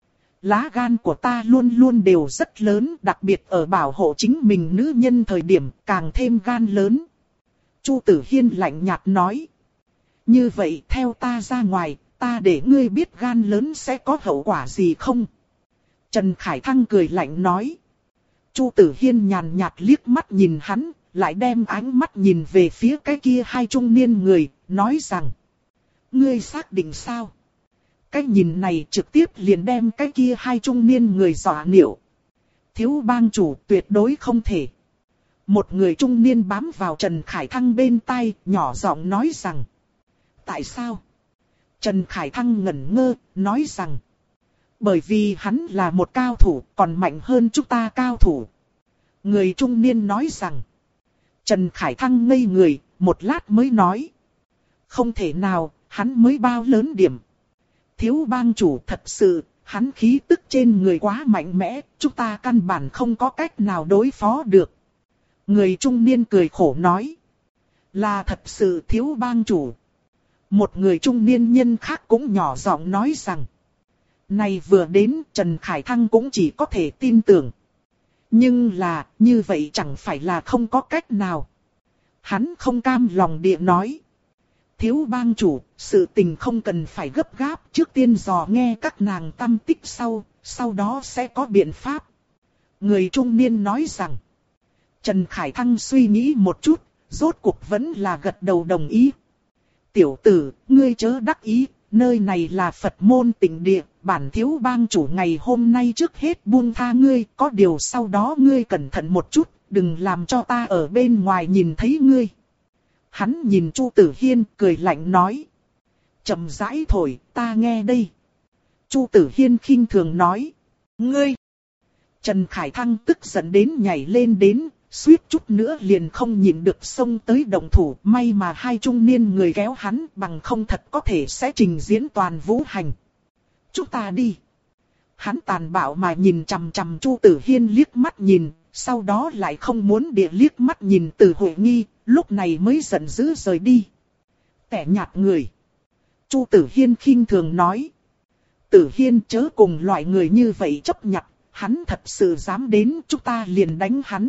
Lá gan của ta luôn luôn đều rất lớn, đặc biệt ở bảo hộ chính mình nữ nhân thời điểm càng thêm gan lớn. Chu Tử Hiên lạnh nhạt nói. Như vậy theo ta ra ngoài, ta để ngươi biết gan lớn sẽ có hậu quả gì không? Trần Khải Thăng cười lạnh nói. Chu Tử Hiên nhàn nhạt liếc mắt nhìn hắn, lại đem ánh mắt nhìn về phía cái kia hai trung niên người, nói rằng. Ngươi xác định sao? Cái nhìn này trực tiếp liền đem cái kia hai trung niên người dọa nhểu. Thiếu bang chủ tuyệt đối không thể. Một người trung niên bám vào Trần Khải Thăng bên tai, nhỏ giọng nói rằng. Tại sao? Trần Khải Thăng ngẩn ngơ, nói rằng. Bởi vì hắn là một cao thủ, còn mạnh hơn chúng ta cao thủ. Người trung niên nói rằng. Trần Khải Thăng ngây người, một lát mới nói. Không thể nào, hắn mới bao lớn điểm. Thiếu bang chủ thật sự, hắn khí tức trên người quá mạnh mẽ, chúng ta căn bản không có cách nào đối phó được. Người trung niên cười khổ nói. Là thật sự thiếu bang chủ. Một người trung niên nhân khác cũng nhỏ giọng nói rằng. Này vừa đến Trần Khải Thăng cũng chỉ có thể tin tưởng. Nhưng là như vậy chẳng phải là không có cách nào. Hắn không cam lòng địa nói. Thiếu bang chủ, sự tình không cần phải gấp gáp, trước tiên dò nghe các nàng tâm tích sau, sau đó sẽ có biện pháp. Người trung niên nói rằng. Trần Khải Thăng suy nghĩ một chút, rốt cuộc vẫn là gật đầu đồng ý. Tiểu tử, ngươi chớ đắc ý, nơi này là Phật môn tịnh địa, bản thiếu bang chủ ngày hôm nay trước hết buông tha ngươi, có điều sau đó ngươi cẩn thận một chút, đừng làm cho ta ở bên ngoài nhìn thấy ngươi. Hắn nhìn Chu Tử Hiên cười lạnh nói. Chậm rãi thổi, ta nghe đây. Chu Tử Hiên khinh thường nói. Ngươi! Trần Khải Thăng tức giận đến nhảy lên đến, suýt chút nữa liền không nhịn được xông tới động thủ. May mà hai trung niên người kéo hắn, bằng không thật có thể sẽ trình diễn toàn vũ hành. Chúng ta đi. Hắn tàn bạo mà nhìn chằm chằm Chu Tử Hiên liếc mắt nhìn, sau đó lại không muốn địa liếc mắt nhìn Từ Huệ Nghi, lúc này mới giận dữ rời đi. Tẻ nhạt người. Chu Tử Hiên khinh thường nói. Tử Hiên chớ cùng loại người như vậy chấp nhặt, hắn thật sự dám đến chúng ta liền đánh hắn.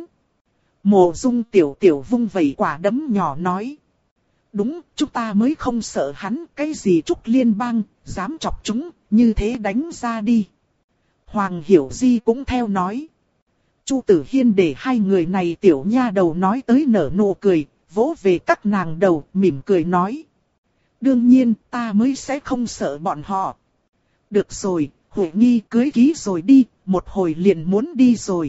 Mộ Dung tiểu tiểu vung vẩy quả đấm nhỏ nói. Đúng, chúng ta mới không sợ hắn, cái gì Trúc Liên bang, dám chọc chúng, như thế đánh ra đi. Hoàng Hiểu Di cũng theo nói. Chu Tử Hiên để hai người này tiểu nha đầu nói tới nở nụ cười, vỗ về các nàng đầu, mỉm cười nói. Đương nhiên, ta mới sẽ không sợ bọn họ. Được rồi, Huệ Nghi cưới ký rồi đi, một hồi liền muốn đi rồi.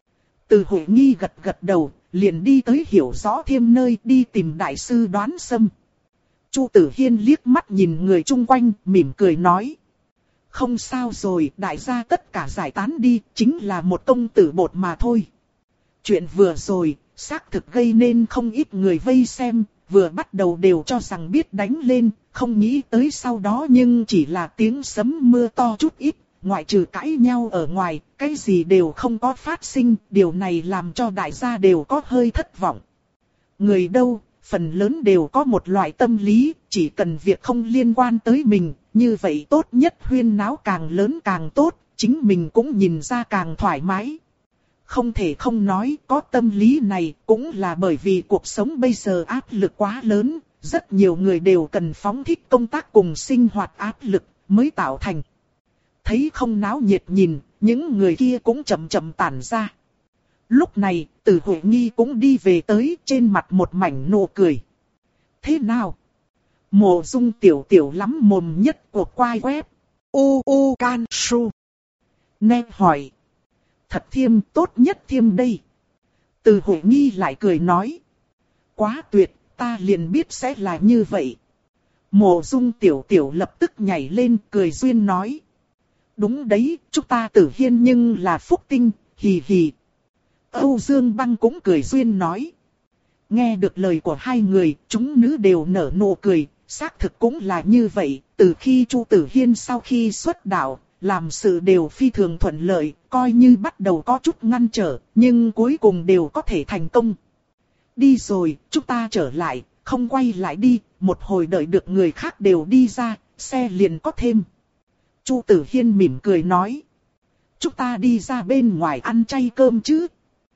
Từ Huệ Nghi gật gật đầu, liền đi tới Hiểu Rõ Thiêm nơi đi tìm đại sư Đoán Sâm. Chu Tử Hiên liếc mắt nhìn người chung quanh, mỉm cười nói. Không sao rồi, đại gia tất cả giải tán đi, chính là một công tử bột mà thôi. Chuyện vừa rồi, xác thực gây nên không ít người vây xem, vừa bắt đầu đều cho rằng biết đánh lên, không nghĩ tới sau đó nhưng chỉ là tiếng sấm mưa to chút ít, ngoại trừ cãi nhau ở ngoài, cái gì đều không có phát sinh, điều này làm cho đại gia đều có hơi thất vọng. Người đâu, phần lớn đều có một loại tâm lý, chỉ cần việc không liên quan tới mình, như vậy tốt nhất huyên náo càng lớn càng tốt, chính mình cũng nhìn ra càng thoải mái. Không thể không nói có tâm lý này cũng là bởi vì cuộc sống bây giờ áp lực quá lớn, rất nhiều người đều cần phóng thích công tác cùng sinh hoạt áp lực mới tạo thành. Thấy không náo nhiệt nhìn, những người kia cũng chậm chậm tản ra. Lúc này, Từ Huệ Nghi cũng đi về tới, trên mặt một mảnh nụ cười. Thế nào? Mộ Dung tiểu tiểu lắm mồm nhất của quai web. U U Can Su. Nè hỏi. Thật thiêm, tốt nhất thiêm đây. Từ Huệ Nghi lại cười nói. Quá tuyệt, ta liền biết sẽ là như vậy. Mộ Dung tiểu tiểu lập tức nhảy lên cười duyên nói. Đúng đấy, chúng ta Tử Hiên nhưng là phúc tinh, hì hì. Âu Dương Băng cũng cười duyên nói. Nghe được lời của hai người, chúng nữ đều nở nụ cười, xác thực cũng là như vậy. Từ khi Chu Tử Hiên sau khi xuất đạo, làm sự đều phi thường thuận lợi, coi như bắt đầu có chút ngăn trở, nhưng cuối cùng đều có thể thành công. Đi rồi, chúng ta trở lại, không quay lại đi, một hồi đợi được người khác đều đi ra, xe liền có thêm. Chu Tử Hiên mỉm cười nói. Chúng ta đi ra bên ngoài ăn chay cơm chứ?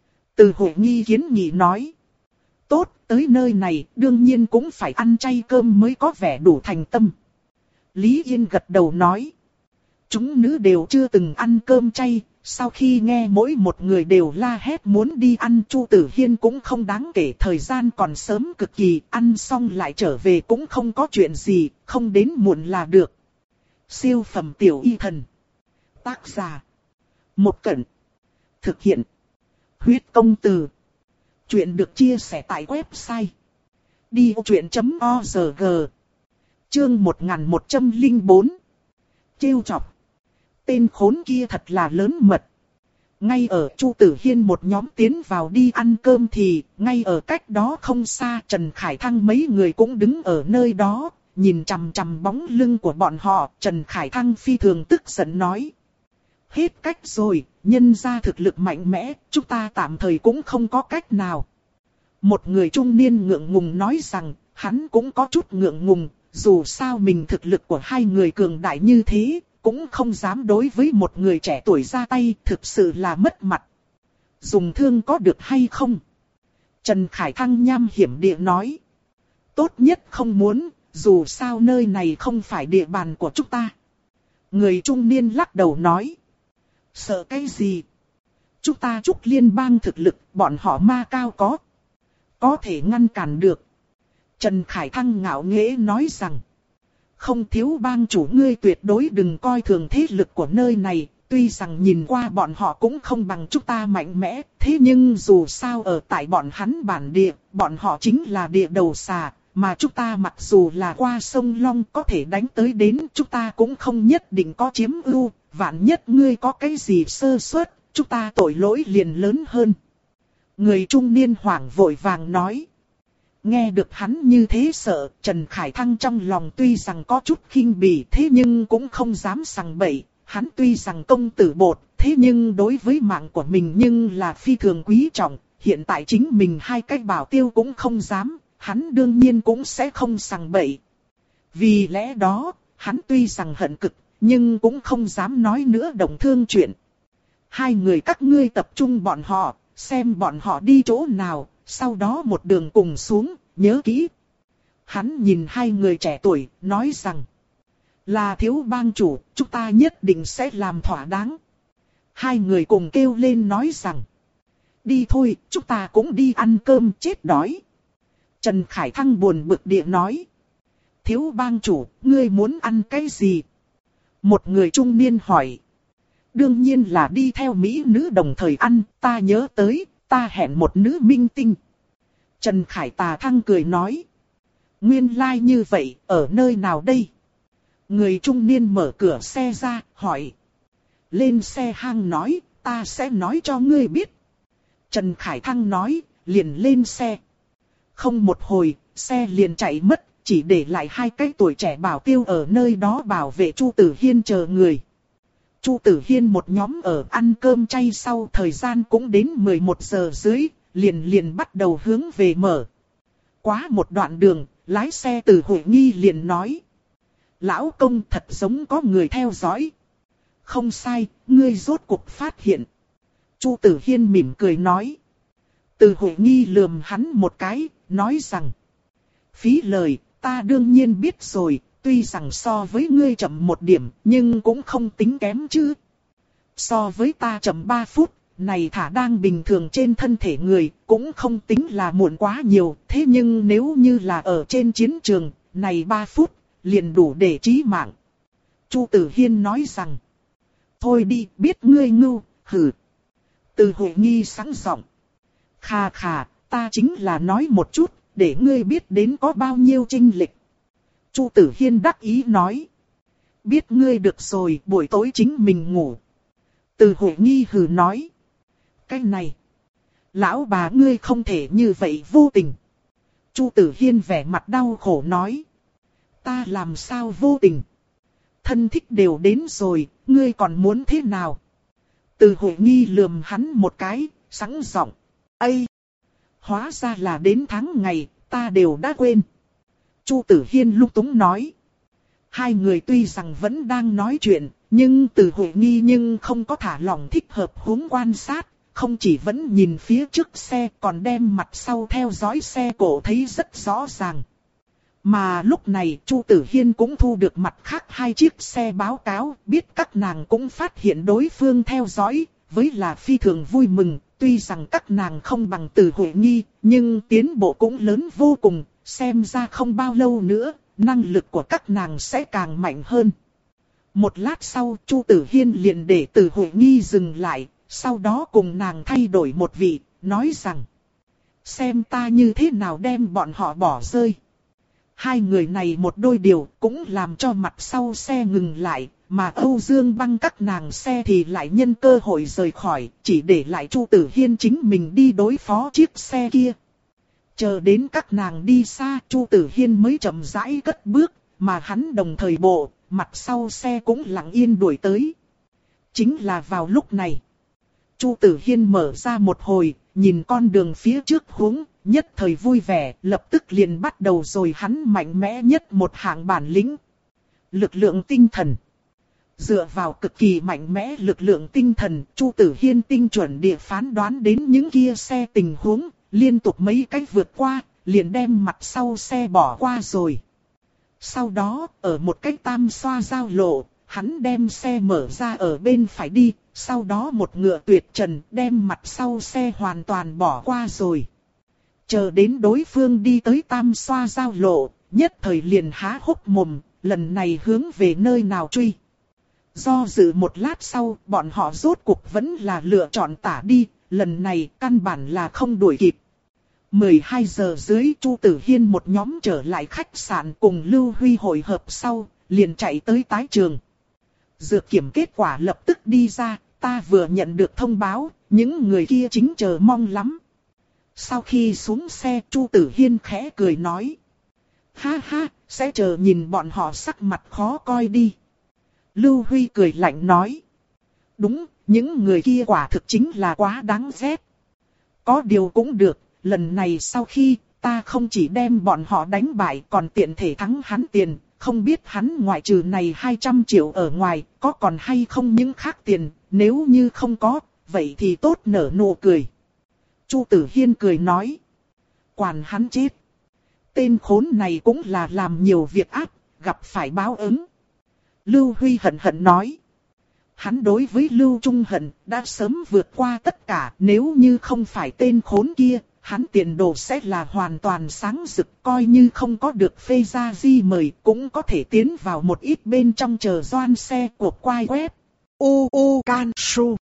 Từ Huệ Nghi kiến nghị nói. Tốt, tới nơi này đương nhiên cũng phải ăn chay cơm mới có vẻ đủ thành tâm. Lý Yên gật đầu nói. Chúng nữ đều chưa từng ăn cơm chay, sau khi nghe mỗi một người đều la hét muốn đi ăn, Chu Tử Hiên cũng không đáng kể, thời gian còn sớm cực kỳ, ăn xong lại trở về cũng không có chuyện gì, không đến muộn là được. Siêu phẩm tiểu y thần. Tác giả. Một Cẩn. Thực hiện. Huyết công từ. Chuyện được chia sẻ tại website. đi ô chuyện chấm org. Chương một nghìn một trăm lẻ bốn. Trêu chọc. Tên khốn kia thật là lớn mật. Ngay ở Chu Tử Hiên một nhóm tiến vào đi ăn cơm thì, ngay ở cách đó không xa Trần Khải Thăng mấy người cũng đứng ở nơi đó. Nhìn chằm chằm bóng lưng của bọn họ, Trần Khải Thăng phi thường tức giận nói. Hết cách rồi, nhân ra thực lực mạnh mẽ, chúng ta tạm thời cũng không có cách nào. Một người trung niên ngượng ngùng nói rằng, hắn cũng có chút ngượng ngùng, dù sao mình thực lực của hai người cường đại như thế, cũng không dám đối với một người trẻ tuổi ra tay, thực sự là mất mặt. Dùng thương có được hay không? Trần Khải Thăng nham hiểm địa nói. Tốt nhất không muốn. Dù sao nơi này không phải địa bàn của chúng ta. Người trung niên lắc đầu nói. Sợ cái gì? Chúng ta Trúc Liên bang thực lực, bọn họ ma cao có. Có thể ngăn cản được. Trần Khải Thăng ngạo nghễ nói rằng. Không thiếu bang chủ, ngươi tuyệt đối đừng coi thường thế lực của nơi này. Tuy rằng nhìn qua bọn họ cũng không bằng chúng ta mạnh mẽ. Thế nhưng dù sao ở tại bọn hắn bản địa, bọn họ chính là địa đầu xà. Mà chúng ta mặc dù là qua sông Long có thể đánh tới đến, chúng ta cũng không nhất định có chiếm ưu. Vạn nhất ngươi có cái gì sơ suất, chúng ta tội lỗi liền lớn hơn. Người trung niên hoảng vội vàng nói. Nghe được hắn như thế sợ, Trần Khải Thăng trong lòng tuy rằng có chút khinh bỉ, thế nhưng cũng không dám sằng bậy. Hắn tuy rằng công tử bột, thế nhưng đối với mạng của mình nhưng là phi thường quý trọng. Hiện tại chính mình hai cái bảo tiêu cũng không dám. Hắn đương nhiên cũng sẽ không sằng bậy. Vì lẽ đó, hắn tuy rằng hận cực, nhưng cũng không dám nói nữa động thương chuyện. Hai người các ngươi tập trung bọn họ, xem bọn họ đi chỗ nào, sau đó một đường cùng xuống, nhớ kỹ. Hắn nhìn hai người trẻ tuổi, nói rằng, là thiếu bang chủ, chúng ta nhất định sẽ làm thỏa đáng. Hai người cùng kêu lên nói rằng, đi thôi, chúng ta cũng đi ăn cơm, chết đói. Trần Khải Thăng buồn bực địa nói. Thiếu bang chủ, ngươi muốn ăn cái gì? Một người trung niên hỏi. Đương nhiên là đi theo mỹ nữ đồng thời ăn, ta nhớ tới, ta hẹn một nữ minh tinh. Trần Khải Tà Thăng cười nói. Nguyên lai like như vậy, ở nơi nào đây? Người trung niên mở cửa xe ra, hỏi. Lên xe hang nói, ta sẽ nói cho ngươi biết. Trần Khải Thăng nói, liền lên xe. Không một hồi, xe liền chạy mất, chỉ để lại hai cái tuổi trẻ bảo tiêu ở nơi đó bảo vệ Chu Tử Hiên chờ người. Chu Tử Hiên một nhóm ở ăn cơm chay sau thời gian cũng đến mười một giờ dưới, liền liền bắt đầu hướng về mở. Quá một đoạn đường, lái xe Từ Huệ Nghi liền nói. Lão công thật giống có người theo dõi. Không sai, ngươi rốt cuộc phát hiện. Chu Tử Hiên mỉm cười nói. Từ Huệ Nghi lườm hắn một cái, nói rằng. Phí lời, ta đương nhiên biết rồi, tuy rằng so với ngươi chậm một điểm, nhưng cũng không tính kém chứ. So với ta chậm ba phút, này thả đang bình thường trên thân thể người, cũng không tính là muộn quá nhiều. Thế nhưng nếu như là ở trên chiến trường, này ba phút, liền đủ để chí mạng. Chu Tử Hiên nói rằng. Thôi đi, biết ngươi ngưu, hừ. Từ Huệ Nghi sẵn giọng. Khà khà, ta chính là nói một chút, để ngươi biết đến có bao nhiêu chênh lệch. Chu Tử Hiên đắc ý nói. Biết ngươi được rồi, buổi tối chính mình ngủ. Từ Huệ Nghi hừ nói. Cái này, lão bà ngươi không thể như vậy vô tình. Chu Tử Hiên vẻ mặt đau khổ nói. Ta làm sao vô tình? Thân thích đều đến rồi, ngươi còn muốn thế nào? Từ Huệ Nghi lườm hắn một cái, sẵn giọng. Ây! Hóa ra là đến tháng ngày, ta đều đã quên. Chu Tử Hiên lung túng nói. Hai người tuy rằng vẫn đang nói chuyện, nhưng Từ Huệ Nghi nhưng không có thả lỏng thích hợp huống quan sát. Không chỉ vẫn nhìn phía trước xe, còn đem mặt sau theo dõi xe cổ thấy rất rõ ràng. Mà lúc này Chu Tử Hiên cũng thu được mặt khác hai chiếc xe báo cáo, biết các nàng cũng phát hiện đối phương theo dõi, với là phi thường vui mừng. Tuy rằng các nàng không bằng Từ Huệ Nghi, nhưng tiến bộ cũng lớn vô cùng, xem ra không bao lâu nữa, năng lực của các nàng sẽ càng mạnh hơn. Một lát sau, Chu Tử Hiên liền để Từ Huệ Nghi dừng lại, sau đó cùng nàng thay đổi một vị, nói rằng. Xem ta như thế nào đem bọn họ bỏ rơi. Hai người này một đôi điều cũng làm cho mặt sau xe ngừng lại, mà Âu Dương Băng các nàng xe thì lại nhân cơ hội rời khỏi, chỉ để lại Chu Tử Hiên chính mình đi đối phó chiếc xe kia. Chờ đến các nàng đi xa, Chu Tử Hiên mới chậm rãi cất bước, mà hắn đồng thời bộ, mặt sau xe cũng lặng yên đuổi tới. Chính là vào lúc này, Chu Tử Hiên mở ra một hồi, nhìn con đường phía trước hướng, nhất thời vui vẻ, lập tức liền bắt đầu rồi hắn mạnh mẽ nhất một hạng bản lĩnh. Lực lượng tinh thần. Dựa vào cực kỳ mạnh mẽ lực lượng tinh thần, Chu Tử Hiên tinh chuẩn địa phán đoán đến những kia xe tình huống, liên tục mấy cách vượt qua, liền đem mặt sau xe bỏ qua rồi. Sau đó, ở một cách tam xoa giao lộ, hắn đem xe mở ra ở bên phải đi, sau đó một ngựa tuyệt trần đem mặt sau xe hoàn toàn bỏ qua rồi. Chờ đến đối phương đi tới tam xoa giao lộ, nhất thời liền há hốc mồm, lần này hướng về nơi nào truy. Do dự một lát sau, bọn họ rốt cuộc vẫn là lựa chọn tả đi, lần này căn bản là không đuổi kịp. mười hai giờ dưới, Chu Tử Hiên một nhóm trở lại khách sạn cùng Lưu Huy hội hợp sau, liền chạy tới tái trường. Dược kiểm kết quả lập tức đi ra, ta vừa nhận được thông báo, những người kia chính chờ mong lắm. Sau khi xuống xe, Chu Tử Hiên khẽ cười nói. Ha ha, sẽ chờ nhìn bọn họ sắc mặt khó coi đi. Lưu Huy cười lạnh nói. Đúng, những người kia quả thực chính là quá đáng ghét. Có điều cũng được, lần này sau khi ta không chỉ đem bọn họ đánh bại còn tiện thể thắng hắn tiền. Không biết hắn ngoại trừ này hai trăm triệu ở ngoài, có còn hay không những khác tiền, nếu như không có, vậy thì tốt nở nụ cười. Chu Tử Hiên cười nói. Quản hắn chết. Tên khốn này cũng là làm nhiều việc ác, gặp phải báo ứng. Lưu Huy hận hận nói. Hắn đối với Lưu Trung Hận đã sớm vượt qua tất cả, nếu như không phải tên khốn kia, hắn tiền đồ sẽ là hoàn toàn sáng rực, coi như không có được phê gia di mời, cũng có thể tiến vào một ít bên trong chờ doan xe của quai web. U U Can Su.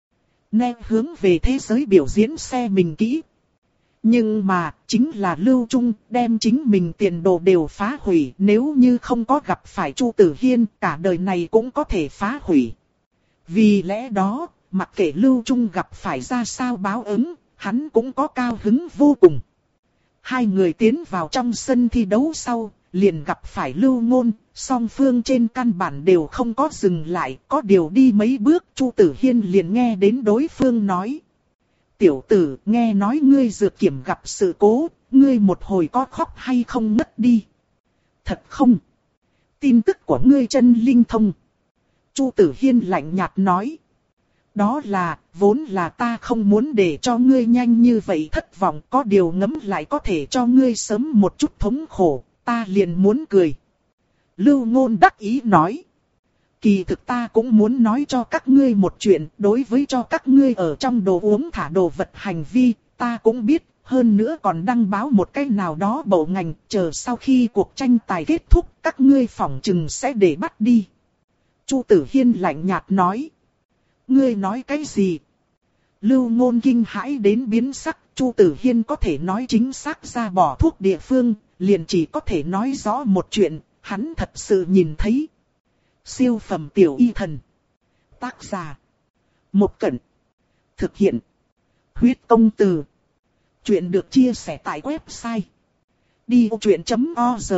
Nè hướng về thế giới biểu diễn xe mình kỹ. Nhưng mà, chính là Lưu Trung đem chính mình tiền đồ đều phá hủy, nếu như không có gặp phải Chu Tử Hiên, cả đời này cũng có thể phá hủy. Vì lẽ đó, mặc kệ Lưu Trung gặp phải ra sao báo ứng, hắn cũng có cao hứng vô cùng. Hai người tiến vào trong sân thi đấu sau, liền gặp phải Lưu Ngôn, song phương trên căn bản đều không có dừng lại, có điều đi mấy bước Chu Tử Hiên liền nghe đến đối phương nói. Tiểu tử, nghe nói ngươi dược kiểm gặp sự cố, ngươi một hồi có khóc hay không ngất đi? Thật không? tin tức của ngươi chân linh thông. Chu Tử Hiên lạnh nhạt nói. Đó là, vốn là ta không muốn để cho ngươi nhanh như vậy thất vọng, có điều ngấm lại có thể cho ngươi sớm một chút thống khổ, ta liền muốn cười. Lưu Ngôn đắc ý nói. Kỳ thực ta cũng muốn nói cho các ngươi một chuyện, đối với cho các ngươi ở trong đồ uống thả đồ vật hành vi, ta cũng biết, hơn nữa còn đăng báo một cái nào đó bộ ngành, chờ sau khi cuộc tranh tài kết thúc, các ngươi phỏng chừng sẽ để bắt đi. Chu Tử Hiên lạnh nhạt nói. Ngươi nói cái gì? Lưu Ngôn kinh hãi đến biến sắc, Chu Tử Hiên có thể nói chính xác ra bỏ thuốc địa phương, liền chỉ có thể nói rõ một chuyện, hắn thật sự nhìn thấy. Siêu phẩm tiểu y thần. Tác giả. Một Cẩn. Thực hiện. Huyết công từ. Chuyện được chia sẻ tại website. đi ô chuyện chấm org.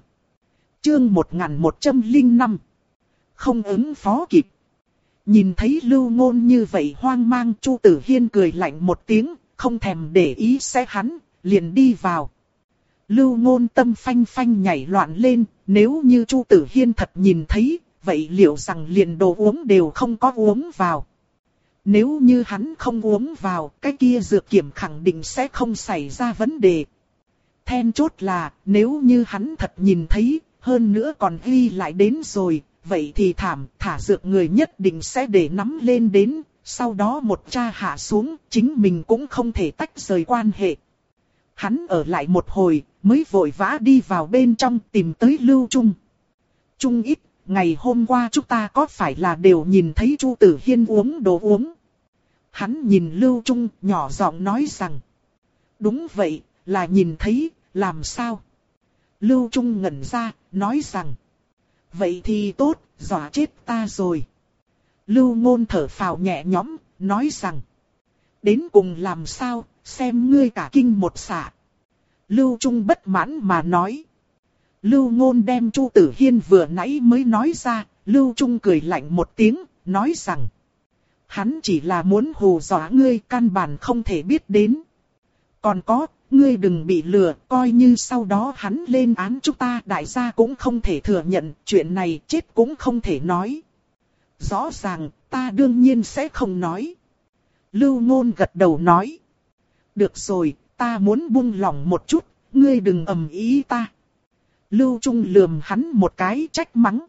Chương một nghìn một trăm lẻ năm. Không ứng phó kịp. Nhìn thấy Lưu Ngôn như vậy hoang mang, Chu Tử Hiên cười lạnh một tiếng, không thèm để ý sẽ hắn, liền đi vào. Lưu Ngôn tâm phanh phanh nhảy loạn lên, nếu như Chu Tử Hiên thật nhìn thấy, vậy liệu rằng liền đồ uống đều không có uống vào. Nếu như hắn không uống vào, cái kia dược kiểm khẳng định sẽ không xảy ra vấn đề. Then chốt là, nếu như hắn thật nhìn thấy, hơn nữa còn ghi lại đến rồi, vậy thì thảm, thả dược người nhất định sẽ để nắm lên đến, sau đó một tra hạ xuống, chính mình cũng không thể tách rời quan hệ. Hắn ở lại một hồi, mới vội vã đi vào bên trong tìm tới Lưu Trung. Trung ít, ngày hôm qua chúng ta có phải là đều nhìn thấy Chu Tử Hiên uống đồ uống? Hắn nhìn Lưu Trung, nhỏ giọng nói rằng. Đúng vậy, là nhìn thấy, làm sao? Lưu Trung ngẩn ra, nói rằng. Vậy thì tốt, dọa chết ta rồi. Lưu Ngôn thở phào nhẹ nhõm, nói rằng. Đến cùng làm sao, xem ngươi cả kinh một xạ. Lưu Trung bất mãn mà nói. Lưu Ngôn đem Chu Tử Hiên vừa nãy mới nói ra, Lưu Trung cười lạnh một tiếng, nói rằng. Hắn chỉ là muốn hù dọa ngươi, căn bản không thể biết đến. Còn có, ngươi đừng bị lừa, coi như sau đó hắn lên án chúng ta, đại gia cũng không thể thừa nhận, chuyện này chết cũng không thể nói. Rõ ràng, ta đương nhiên sẽ không nói. Lưu Ngôn gật đầu nói. Được rồi, ta muốn buông lỏng một chút, ngươi đừng ầm ý ta. Lưu Trung lườm hắn một cái trách mắng.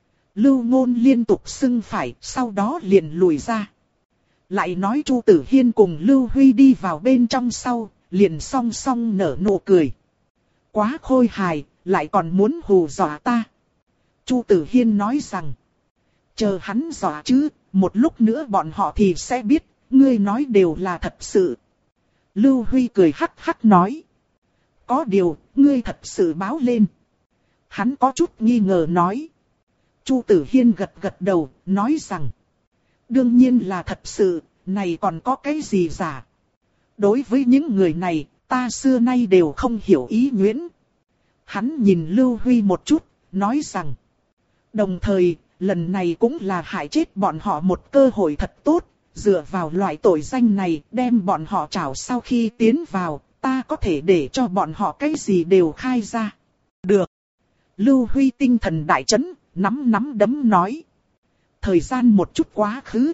Lưu Ngôn liên tục xưng phải, sau đó liền lùi ra. Lại nói Chu Tử Hiên cùng Lưu Huy đi vào bên trong sau, liền song song nở nụ cười. Quá khôi hài, lại còn muốn hù dọa ta. Chu Tử Hiên nói rằng. Chờ hắn dọa chứ, một lúc nữa bọn họ thì sẽ biết, ngươi nói đều là thật sự. Lưu Huy cười hắc hắc nói. Có điều, ngươi thật sự báo lên. Hắn có chút nghi ngờ nói. Chu Tử Hiên gật gật đầu, nói rằng. Đương nhiên là thật sự, này còn có cái gì giả. Đối với những người này, ta xưa nay đều không hiểu ý nhuyễn. Hắn nhìn Lưu Huy một chút, nói rằng. Đồng thời, lần này cũng là hại chết bọn họ một cơ hội thật tốt. Dựa vào loại tội danh này, đem bọn họ trảo sau khi tiến vào, ta có thể để cho bọn họ cái gì đều khai ra. Được. Lưu Huy tinh thần đại chấn, nắm nắm đấm nói. Thời gian một chút quá khứ.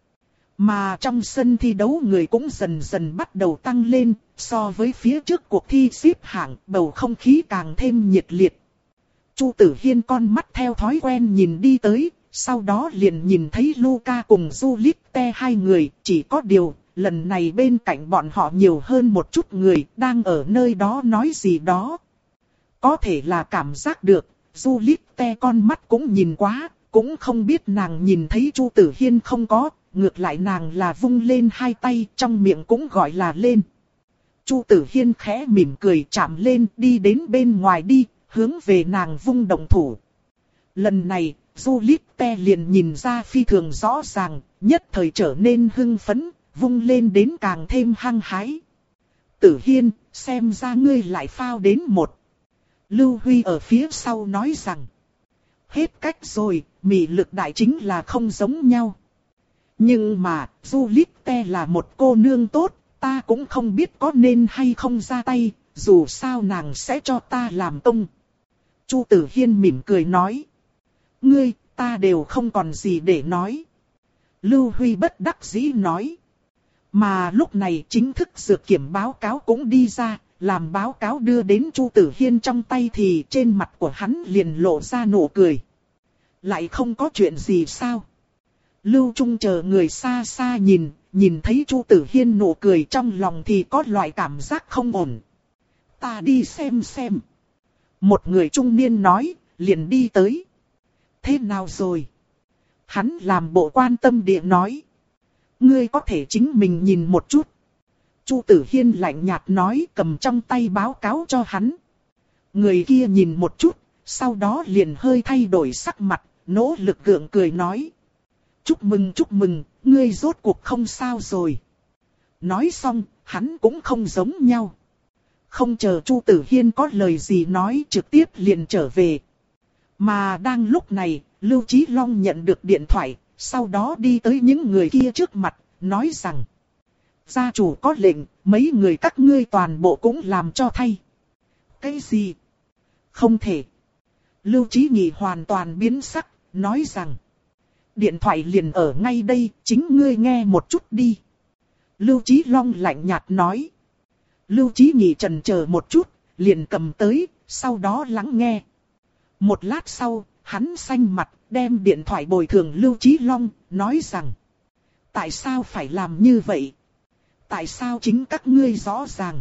Mà trong sân thi đấu người cũng dần dần bắt đầu tăng lên, so với phía trước cuộc thi xếp hạng, bầu không khí càng thêm nhiệt liệt. Chu Tử Hiên con mắt theo thói quen nhìn đi tới, sau đó liền nhìn thấy Luca cùng Juliette hai người, chỉ có điều, lần này bên cạnh bọn họ nhiều hơn một chút người, đang ở nơi đó nói gì đó. Có thể là cảm giác được, Juliette con mắt cũng nhìn quá, cũng không biết nàng nhìn thấy Chu Tử Hiên không có, ngược lại nàng là vung lên hai tay, trong miệng cũng gọi là lên. Chu Tử Hiên khẽ mỉm cười chạm lên, đi đến bên ngoài đi, hướng về nàng vung động thủ. Lần này, Juliette liền nhìn ra phi thường rõ ràng, nhất thời trở nên hưng phấn, vung lên đến càng thêm hăng hái. Tử Hiên, xem ra ngươi lại phao đến một. Lưu Huy ở phía sau nói rằng. Hết cách rồi, mị lực đại chính là không giống nhau. Nhưng mà, Juliette là một cô nương tốt, ta cũng không biết có nên hay không ra tay, dù sao nàng sẽ cho ta làm công. Chu Tử Hiên mỉm cười nói. Ngươi, ta đều không còn gì để nói. Lưu Huy bất đắc dĩ nói. Mà lúc này chính thức dược kiểm báo cáo cũng đi ra, làm báo cáo đưa đến Chu Tử Hiên trong tay thì trên mặt của hắn liền lộ ra nụ cười. Lại không có chuyện gì sao? Lưu Trung chờ người xa xa nhìn, nhìn thấy Chu Tử Hiên nụ cười trong lòng thì có loại cảm giác không ổn. Ta đi xem xem. Một người trung niên nói, liền đi tới. Thế nào rồi? Hắn làm bộ quan tâm địa nói. Ngươi có thể chính mình nhìn một chút. Chu Tử Hiên lạnh nhạt nói, cầm trong tay báo cáo cho hắn. Người kia nhìn một chút, sau đó liền hơi thay đổi sắc mặt, nỗ lực gượng cười nói. Chúc mừng chúc mừng, ngươi rốt cuộc không sao rồi. Nói xong, hắn cũng không giống nhau. Không chờ Chu Tử Hiên có lời gì nói, trực tiếp liền trở về. Mà đang lúc này, Lưu Chí Long nhận được điện thoại, sau đó đi tới những người kia trước mặt, nói rằng. Gia chủ có lệnh, mấy người các ngươi toàn bộ cũng làm cho thay. Cái gì? Không thể. Lưu Chí Nghị hoàn toàn biến sắc, nói rằng. Điện thoại liền ở ngay đây, chính ngươi nghe một chút đi. Lưu Chí Long lạnh nhạt nói. Lưu Chí Nghị chần chờ một chút, liền cầm tới, sau đó lắng nghe. Một lát sau, hắn xanh mặt, đem điện thoại bồi thường Lưu Chí Long, nói rằng. Tại sao phải làm như vậy? Tại sao chính các ngươi rõ ràng?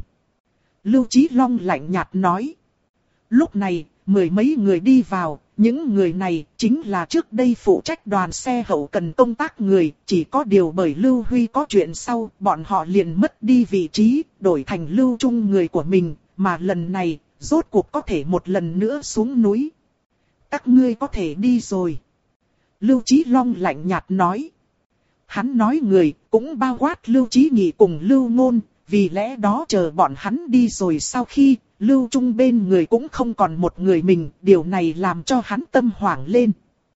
Lưu Chí Long lạnh nhạt nói. Lúc này, mười mấy người đi vào, những người này chính là trước đây phụ trách đoàn xe hậu cần công tác người, chỉ có điều bởi Lưu Huy có chuyện sau, bọn họ liền mất đi vị trí, đổi thành Lưu Trung người của mình, mà lần này, rốt cuộc có thể một lần nữa xuống núi. Các ngươi có thể đi rồi. Lưu Chí Long lạnh nhạt nói. Hắn nói người, cũng bao quát Lưu Chí Nghị cùng Lưu Ngôn, vì lẽ đó chờ bọn hắn đi rồi sau khi, Lưu Trung bên người cũng không còn một người mình, điều này làm cho hắn tâm hoảng lên.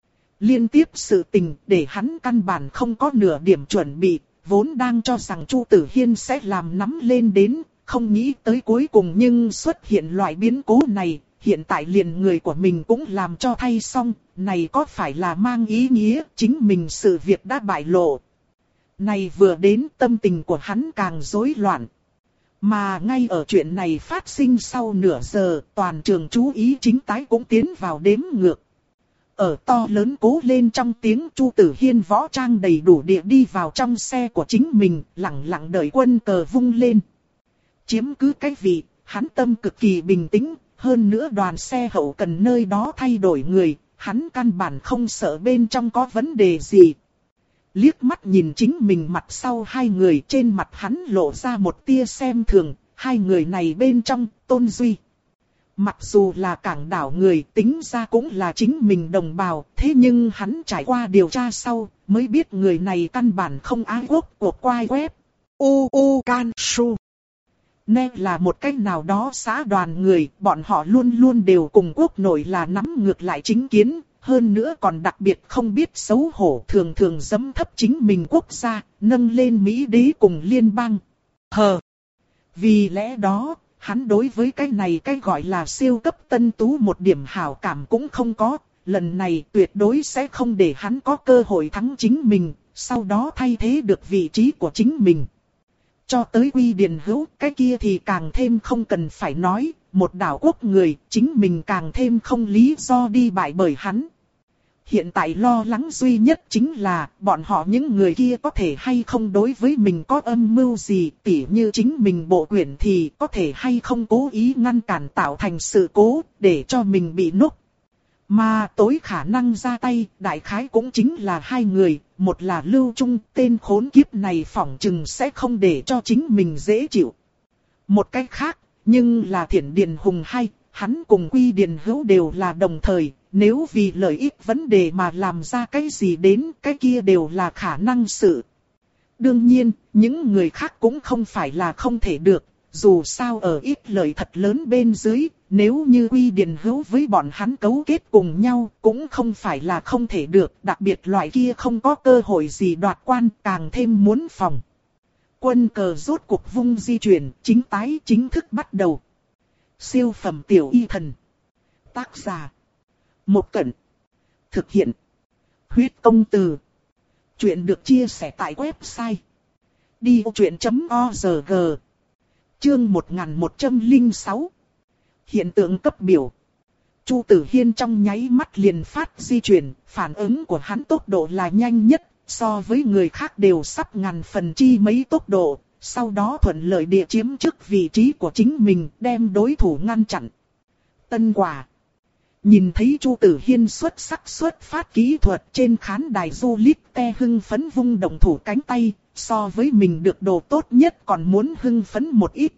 Liên tiếp sự tình để hắn căn bản không có nửa điểm chuẩn bị, vốn đang cho rằng Chu Tử Hiên sẽ làm nắm lên đến, không nghĩ tới cuối cùng nhưng xuất hiện loại biến cố này, hiện tại liền người của mình cũng làm cho thay xong, này có phải là mang ý nghĩa chính mình sự việc đã bại lộ. Này vừa đến tâm tình của hắn càng rối loạn. Mà ngay ở chuyện này phát sinh sau nửa giờ, toàn trường chú ý chính tái cũng tiến vào đếm ngược. Ở to lớn cố lên trong tiếng Chu Tử Hiên võ trang đầy đủ địa đi vào trong xe của chính mình, lặng lặng đợi quân cờ vung lên. Chiếm cứ cái vị, hắn tâm cực kỳ bình tĩnh, hơn nữa đoàn xe hậu cần nơi đó thay đổi người, hắn căn bản không sợ bên trong có vấn đề gì. Liếc mắt nhìn chính mình mặt sau hai người, trên mặt hắn lộ ra một tia xem thường, hai người này bên trong, Tôn Duy. Mặc dù là cảng đảo người, tính ra cũng là chính mình đồng bào, thế nhưng hắn trải qua điều tra sau, mới biết người này căn bản không ái quốc của quai web. U U Can Su. Nên là một cách nào đó xã đoàn người, bọn họ luôn luôn đều cùng quốc nội là nắm ngược lại chính kiến. Hơn nữa còn đặc biệt không biết xấu hổ, thường thường giẫm thấp chính mình quốc gia, nâng lên Mỹ đế cùng liên bang. Hờ! Vì lẽ đó, hắn đối với cái này cái gọi là siêu cấp tân tú một điểm hảo cảm cũng không có, lần này tuyệt đối sẽ không để hắn có cơ hội thắng chính mình, sau đó thay thế được vị trí của chính mình. Cho tới Quy Điền Hữu, cái kia thì càng thêm không cần phải nói, một đảo quốc người, chính mình càng thêm không lý do đi bại bởi hắn. Hiện tại lo lắng duy nhất chính là bọn họ những người kia có thể hay không đối với mình có âm mưu gì, tỉ như chính mình bộ quyển thì có thể hay không cố ý ngăn cản tạo thành sự cố để cho mình bị nốc. Mà tối khả năng ra tay đại khái cũng chính là hai người, một là Lưu Trung, tên khốn kiếp này phỏng chừng sẽ không để cho chính mình dễ chịu. Một cách khác, nhưng là Thiển Điền Hùng hay, hắn cùng Quy Điền Hữu đều là đồng thời. Nếu vì lợi ích vấn đề mà làm ra cái gì đến, cái kia đều là khả năng sự. Đương nhiên, những người khác cũng không phải là không thể được, dù sao ở ít lợi thật lớn bên dưới, nếu như Quy Điền Hữu với bọn hắn cấu kết cùng nhau, cũng không phải là không thể được, đặc biệt loại kia không có cơ hội gì đoạt quan, càng thêm muốn phòng. Quân cờ rốt cuộc vung di chuyển, chính tái chính thức bắt đầu. Siêu phẩm tiểu y thần. Tác giả. Một Cẩn. Thực hiện. Huyết công từ. Chuyện được chia sẻ tại website. đi ô chuyện chấm o rờ giê. Chương một nghìn một trăm lẻ sáu. Hiện tượng cấp biểu. Chu Tử Hiên trong nháy mắt liền phát di chuyển, phản ứng của hắn tốc độ là nhanh nhất, so với người khác đều sắp ngàn phần chi mấy tốc độ, sau đó thuận lợi địa chiếm trước vị trí của chính mình, đem đối thủ ngăn chặn. Tân quả. Nhìn thấy Chu Tử Hiên xuất sắc xuất phát kỹ thuật trên khán đài Zulite hưng phấn vung động thủ cánh tay, so với mình được đồ tốt nhất còn muốn hưng phấn một ít.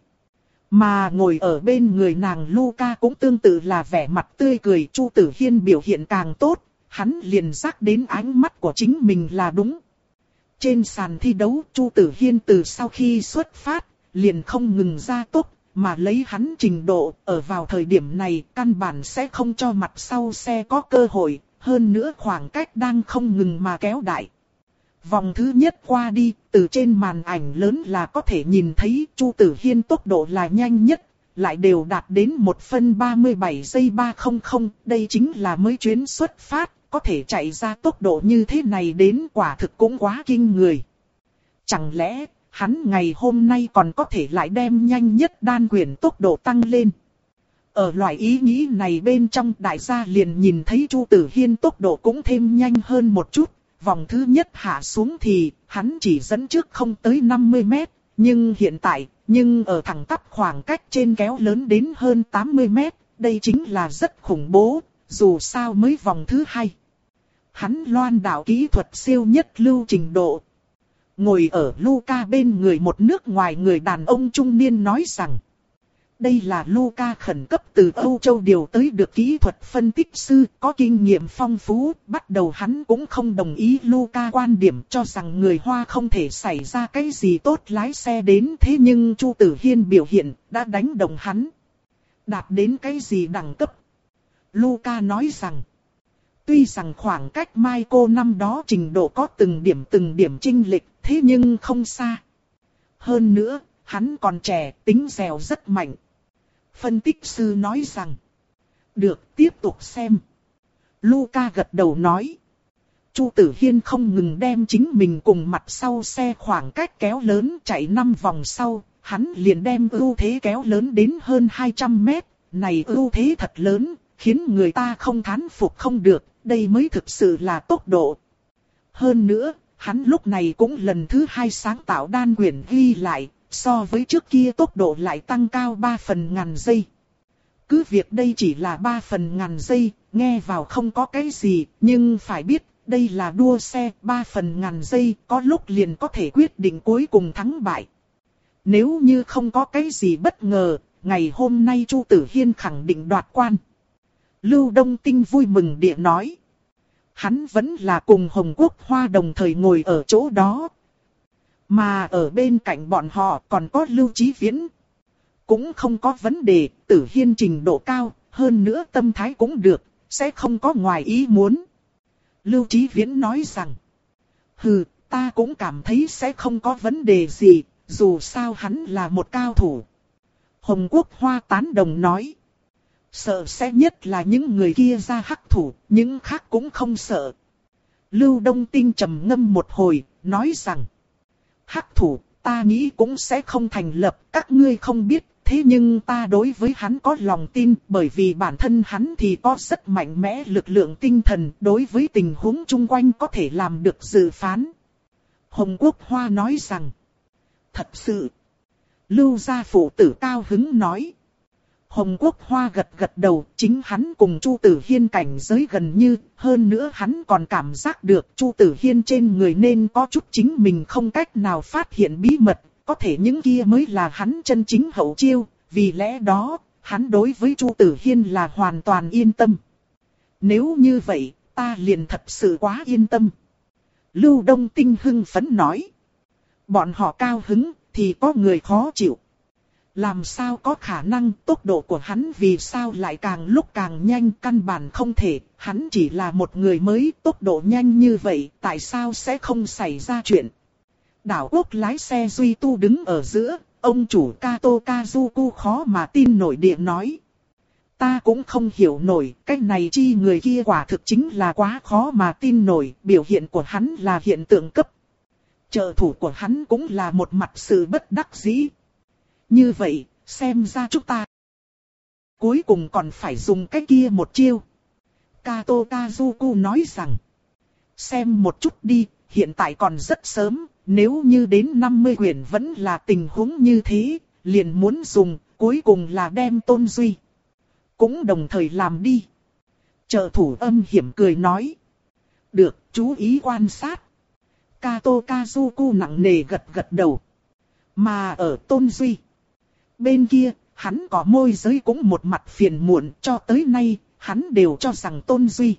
Mà ngồi ở bên người nàng Luca cũng tương tự là vẻ mặt tươi cười. Chu Tử Hiên biểu hiện càng tốt, hắn liền giác đến ánh mắt của chính mình là đúng. Trên sàn thi đấu, Chu Tử Hiên từ sau khi xuất phát, liền không ngừng gia tốc, mà lấy hắn trình độ, ở vào thời điểm này, căn bản sẽ không cho mặt sau xe có cơ hội, hơn nữa khoảng cách đang không ngừng mà kéo đại. Vòng thứ nhất qua đi, từ trên màn ảnh lớn là có thể nhìn thấy Chu Tử Hiên tốc độ là nhanh nhất, lại đều đạt đến một phân ba mươi bảy giây ba trăm, đây chính là mới chuyến xuất phát, có thể chạy ra tốc độ như thế này đến quả thực cũng quá kinh người. Chẳng lẽ, hắn ngày hôm nay còn có thể lại đem nhanh nhất đan quyền tốc độ tăng lên? Ở loại ý nghĩ này bên trong đại gia liền nhìn thấy Chu Tử Hiên tốc độ cũng thêm nhanh hơn một chút. Vòng thứ nhất hạ xuống thì hắn chỉ dẫn trước không tới năm mươi mét, nhưng hiện tại, nhưng ở thẳng tắp khoảng cách trên kéo lớn đến hơn tám mươi mét, đây chính là rất khủng bố, dù sao mới vòng thứ hai. Hắn loan đảo kỹ thuật siêu nhất lưu trình độ. Ngồi ở Luca bên người một nước ngoài người đàn ông trung niên nói rằng, đây là Luca khẩn cấp từ Âu Châu điều tới được kỹ thuật phân tích sư, có kinh nghiệm phong phú. Bắt đầu hắn cũng không đồng ý Luca quan điểm, cho rằng người Hoa không thể xảy ra cái gì tốt lái xe đến. Thế nhưng Chu Tử Hiên biểu hiện đã đánh động hắn. Đạt đến cái gì đẳng cấp? Luca nói rằng, tuy rằng khoảng cách Michael năm đó trình độ có từng điểm từng điểm chênh lệch, thế nhưng không xa. Hơn nữa, hắn còn trẻ, tính dẻo rất mạnh. Phân tích sư nói rằng, được, tiếp tục xem. Luca gật đầu nói. Chu Tử Hiên không ngừng đem chính mình cùng mặt sau xe khoảng cách kéo lớn, chạy năm vòng sau, hắn liền đem ưu thế kéo lớn đến hơn hai trăm mét. Này ưu thế thật lớn, khiến người ta không thán phục không được, đây mới thực sự là tốc độ. Hơn nữa, hắn lúc này cũng lần thứ hai sáng tạo đan quyển ghi lại. So với trước kia tốc độ lại tăng cao ba phần ngàn giây. Cứ việc đây chỉ là ba phần ngàn giây, nghe vào không có cái gì, nhưng phải biết, đây là đua xe, ba phần ngàn giây, có lúc liền có thể quyết định cuối cùng thắng bại. Nếu như không có cái gì bất ngờ, ngày hôm nay Chu Tử Hiên khẳng định đoạt quan. Lưu Đông Tinh vui mừng địa nói. Hắn vẫn là cùng Hồng Quốc Hoa đồng thời ngồi ở chỗ đó. Mà ở bên cạnh bọn họ còn có Lưu Chí Viễn. Cũng không có vấn đề, Tử Hiên trình độ cao, hơn nữa tâm thái cũng được, sẽ không có ngoài ý muốn. Lưu Chí Viễn nói rằng, hừ, ta cũng cảm thấy sẽ không có vấn đề gì, dù sao hắn là một cao thủ. Hồng Quốc Hoa tán đồng nói, sợ sẽ nhất là những người kia ra hắc thủ, những khác cũng không sợ. Lưu Đông Tinh trầm ngâm một hồi, nói rằng, hắc thủ, ta nghĩ cũng sẽ không thành lập, các ngươi không biết, thế nhưng ta đối với hắn có lòng tin, bởi vì bản thân hắn thì có rất mạnh mẽ lực lượng tinh thần, đối với tình huống chung quanh có thể làm được dự phán. Hồng Quốc Hoa nói rằng, thật sự. Lưu gia phụ tử cao hứng nói. Hồng Quốc Hoa gật gật đầu, chính hắn cùng Chu Tử Hiên cảnh giới gần như, hơn nữa hắn còn cảm giác được Chu Tử Hiên trên người nên có chút chính mình không cách nào phát hiện bí mật, có thể những kia mới là hắn chân chính hậu chiêu, vì lẽ đó, hắn đối với Chu Tử Hiên là hoàn toàn yên tâm. Nếu như vậy, ta liền thật sự quá yên tâm. Lưu Đông Tinh hưng phấn nói. Bọn họ cao hứng, thì có người khó chịu. Làm sao có khả năng tốc độ của hắn vì sao lại càng lúc càng nhanh, căn bản không thể, hắn chỉ là một người mới, tốc độ nhanh như vậy, tại sao sẽ không xảy ra chuyện. Đảo quốc lái xe Duy Tu đứng ở giữa, ông chủ Kato Kazuku khó mà tin nổi địa nói. ta cũng không hiểu nổi, cái này chi người kia quả thực chính là quá khó mà tin nổi, biểu hiện của hắn là hiện tượng cấp. Trợ thủ của hắn cũng là một mặt sự bất đắc dĩ. Như vậy, xem ra chúng ta cuối cùng còn phải dùng cái kia một chiêu. Kato Kazuku nói rằng, xem một chút đi, hiện tại còn rất sớm, nếu như đến năm mươi quyển vẫn là tình huống như thế, liền muốn dùng, cuối cùng là đem Tôn Duy cũng đồng thời làm đi. Trợ thủ âm hiểm cười nói, được, chú ý quan sát. Kato Kazuku nặng nề gật gật đầu. Mà ở Tôn Duy bên kia, hắn có môi giới cũng một mặt phiền muộn, cho tới nay, hắn đều cho rằng Tôn Duy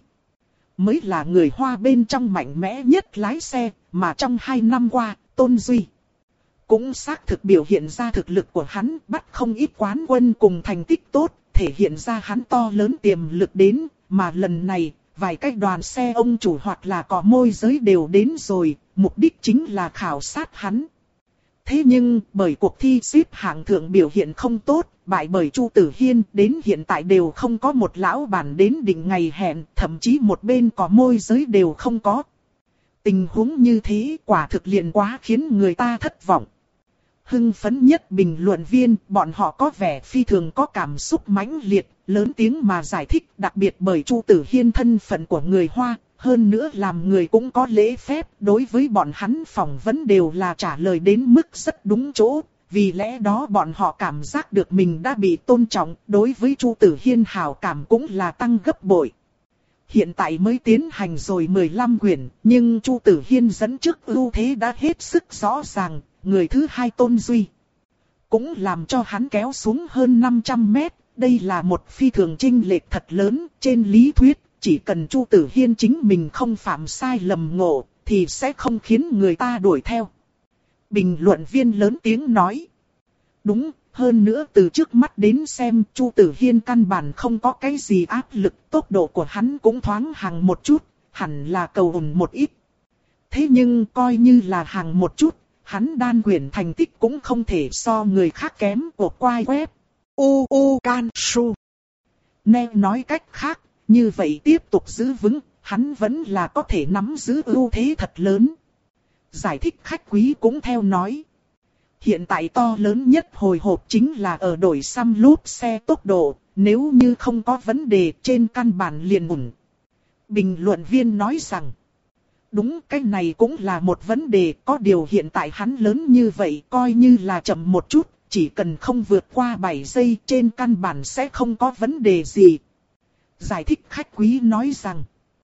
mới là người Hoa bên trong mạnh mẽ nhất lái xe, mà trong hai năm qua, Tôn Duy cũng xác thực biểu hiện ra thực lực của hắn, bắt không ít quán quân cùng thành tích tốt, thể hiện ra hắn to lớn tiềm lực đến, mà lần này, vài cái đoàn xe ông chủ hoặc là có môi giới đều đến rồi, mục đích chính là khảo sát hắn. Thế nhưng, bởi cuộc thi xếp hạng thượng biểu hiện không tốt, bại bởi Chu Tử Hiên, đến hiện tại đều không có một lão bản đến định ngày hẹn, thậm chí một bên có môi giới đều không có. Tình huống như thế quả thực liền quá khiến người ta thất vọng. Hưng phấn nhất bình luận viên, bọn họ có vẻ phi thường có cảm xúc mãnh liệt, lớn tiếng mà giải thích, đặc biệt bởi Chu Tử Hiên thân phận của người Hoa, hơn nữa làm người cũng có lễ phép, đối với bọn hắn phỏng vấn đều là trả lời đến mức rất đúng chỗ, vì lẽ đó bọn họ cảm giác được mình đã bị tôn trọng, đối với Chu Tử Hiên hảo cảm cũng là tăng gấp bội. Hiện tại mới tiến hành rồi mười lăm quyển, nhưng Chu Tử Hiên dẫn trước ưu thế đã hết sức rõ ràng, người thứ hai Tôn Duy cũng làm cho hắn kéo xuống hơn năm trăm mét, đây là một phi thường chênh lệch thật lớn, trên lý thuyết, chỉ cần Chu Tử Hiên chính mình không phạm sai lầm ngộ, thì sẽ không khiến người ta đuổi theo. Bình luận viên lớn tiếng nói, đúng, hơn nữa từ trước mắt đến xem Chu Tử Hiên căn bản không có cái gì áp lực, tốc độ của hắn cũng thoáng hàng một chút, hẳn là cầu ổn một ít. Thế nhưng coi như là hàng một chút, hắn đan quyển thành tích cũng không thể so người khác kém của quai web. U U Can Su. Nghe nói cách khác, như vậy tiếp tục giữ vững, hắn vẫn là có thể nắm giữ ưu thế thật lớn. Giải thích khách quý cũng theo nói. Hiện tại to lớn nhất hồi hộp chính là ở đổi xăm lốp xe tốc độ, nếu như không có vấn đề trên căn bản liền ổn. Bình luận viên nói rằng, đúng, cái này cũng là một vấn đề, có điều hiện tại hắn lớn như vậy coi như là chậm một chút, chỉ cần không vượt qua bảy giây trên căn bản sẽ không có vấn đề gì. Giải thích khách quý nói rằng,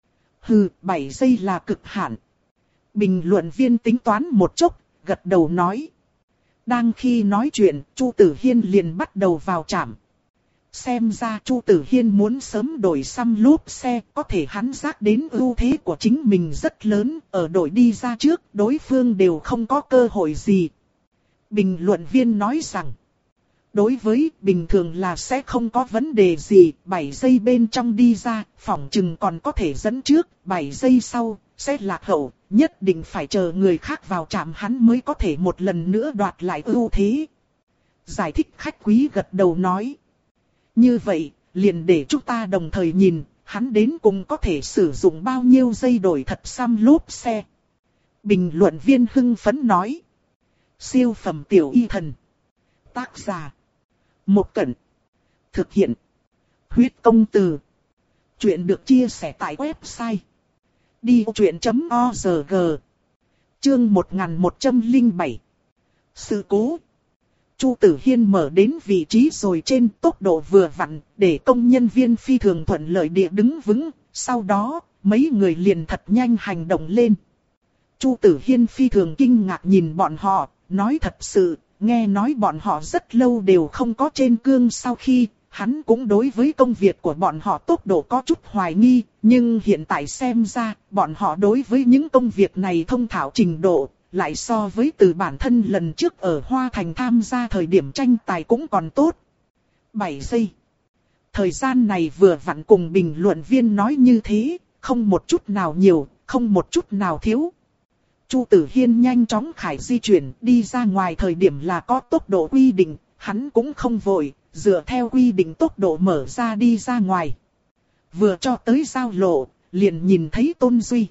hừ, bảy giây là cực hạn. Bình luận viên tính toán một chút, gật đầu nói. Đang khi nói chuyện, Chu Tử Hiên liền bắt đầu vào trạm. Xem ra Chu Tử Hiên muốn sớm đổi xăm lốp xe, có thể hắn giác đến ưu thế của chính mình rất lớn, ở đổi đi ra trước, đối phương đều không có cơ hội gì. Bình luận viên nói rằng, đối với bình thường là sẽ không có vấn đề gì, bảy giây bên trong đi ra, phỏng chừng còn có thể dẫn trước, bảy giây sau, sẽ lạc hậu, nhất định phải chờ người khác vào trạm hắn mới có thể một lần nữa đoạt lại ưu thế. Giải thích khách quý gật đầu nói. Như vậy, liền để chúng ta đồng thời nhìn, hắn đến cùng có thể sử dụng bao nhiêu giây đổi thật xăm lốp xe. Bình luận viên hưng phấn nói. Siêu phẩm tiểu y thần. Tác giả. Một Cẩn. Thực hiện. Huyết công từ. Chuyện được chia sẻ tại website. đi truyện chấm org. Chương một nghìn một trăm lẻ bảy. Sự cố. Chu Tử Hiên mở đến vị trí rồi trên tốc độ vừa vặn, để công nhân viên phi thường thuận lợi địa đứng vững, sau đó, mấy người liền thật nhanh hành động lên. Chu Tử Hiên phi thường kinh ngạc nhìn bọn họ, nói thật sự, nghe nói bọn họ rất lâu đều không có trên cương sau khi, hắn cũng đối với công việc của bọn họ tốc độ có chút hoài nghi, nhưng hiện tại xem ra, bọn họ đối với những công việc này thông thạo trình độ, lại so với từ bản thân lần trước ở Hoa Thành tham gia thời điểm tranh tài cũng còn tốt. bảy giây. Thời gian này vừa vặn cùng bình luận viên nói như thế, không một chút nào nhiều, không một chút nào thiếu. Chu Tử Hiên nhanh chóng khải di chuyển đi ra ngoài thời điểm là có tốc độ quy định, hắn cũng không vội, dựa theo quy định tốc độ mở ra đi ra ngoài. Vừa cho tới giao lộ, liền nhìn thấy Tôn Duy.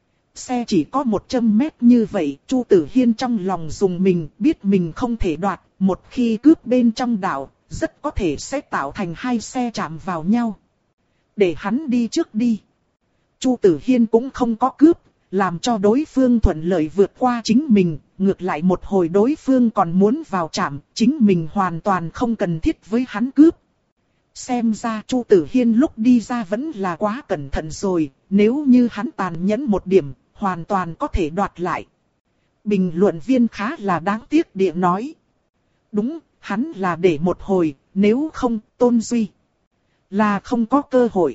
Xe chỉ có một trăm mét như vậy, Chu Tử Hiên trong lòng dùng mình, biết mình không thể đoạt, một khi cướp bên trong đảo, rất có thể sẽ tạo thành hai xe chạm vào nhau. Để hắn đi trước đi. Chu Tử Hiên cũng không có cướp, làm cho đối phương thuận lợi vượt qua chính mình, ngược lại một hồi đối phương còn muốn vào trạm, chính mình hoàn toàn không cần thiết với hắn cướp. Xem ra Chu Tử Hiên lúc đi ra vẫn là quá cẩn thận rồi, nếu như hắn tàn nhẫn một điểm, hoàn toàn có thể đoạt lại. Bình luận viên khá là đáng tiếc địa nói. Đúng, hắn là để một hồi, nếu không, Tôn Duy là không có cơ hội.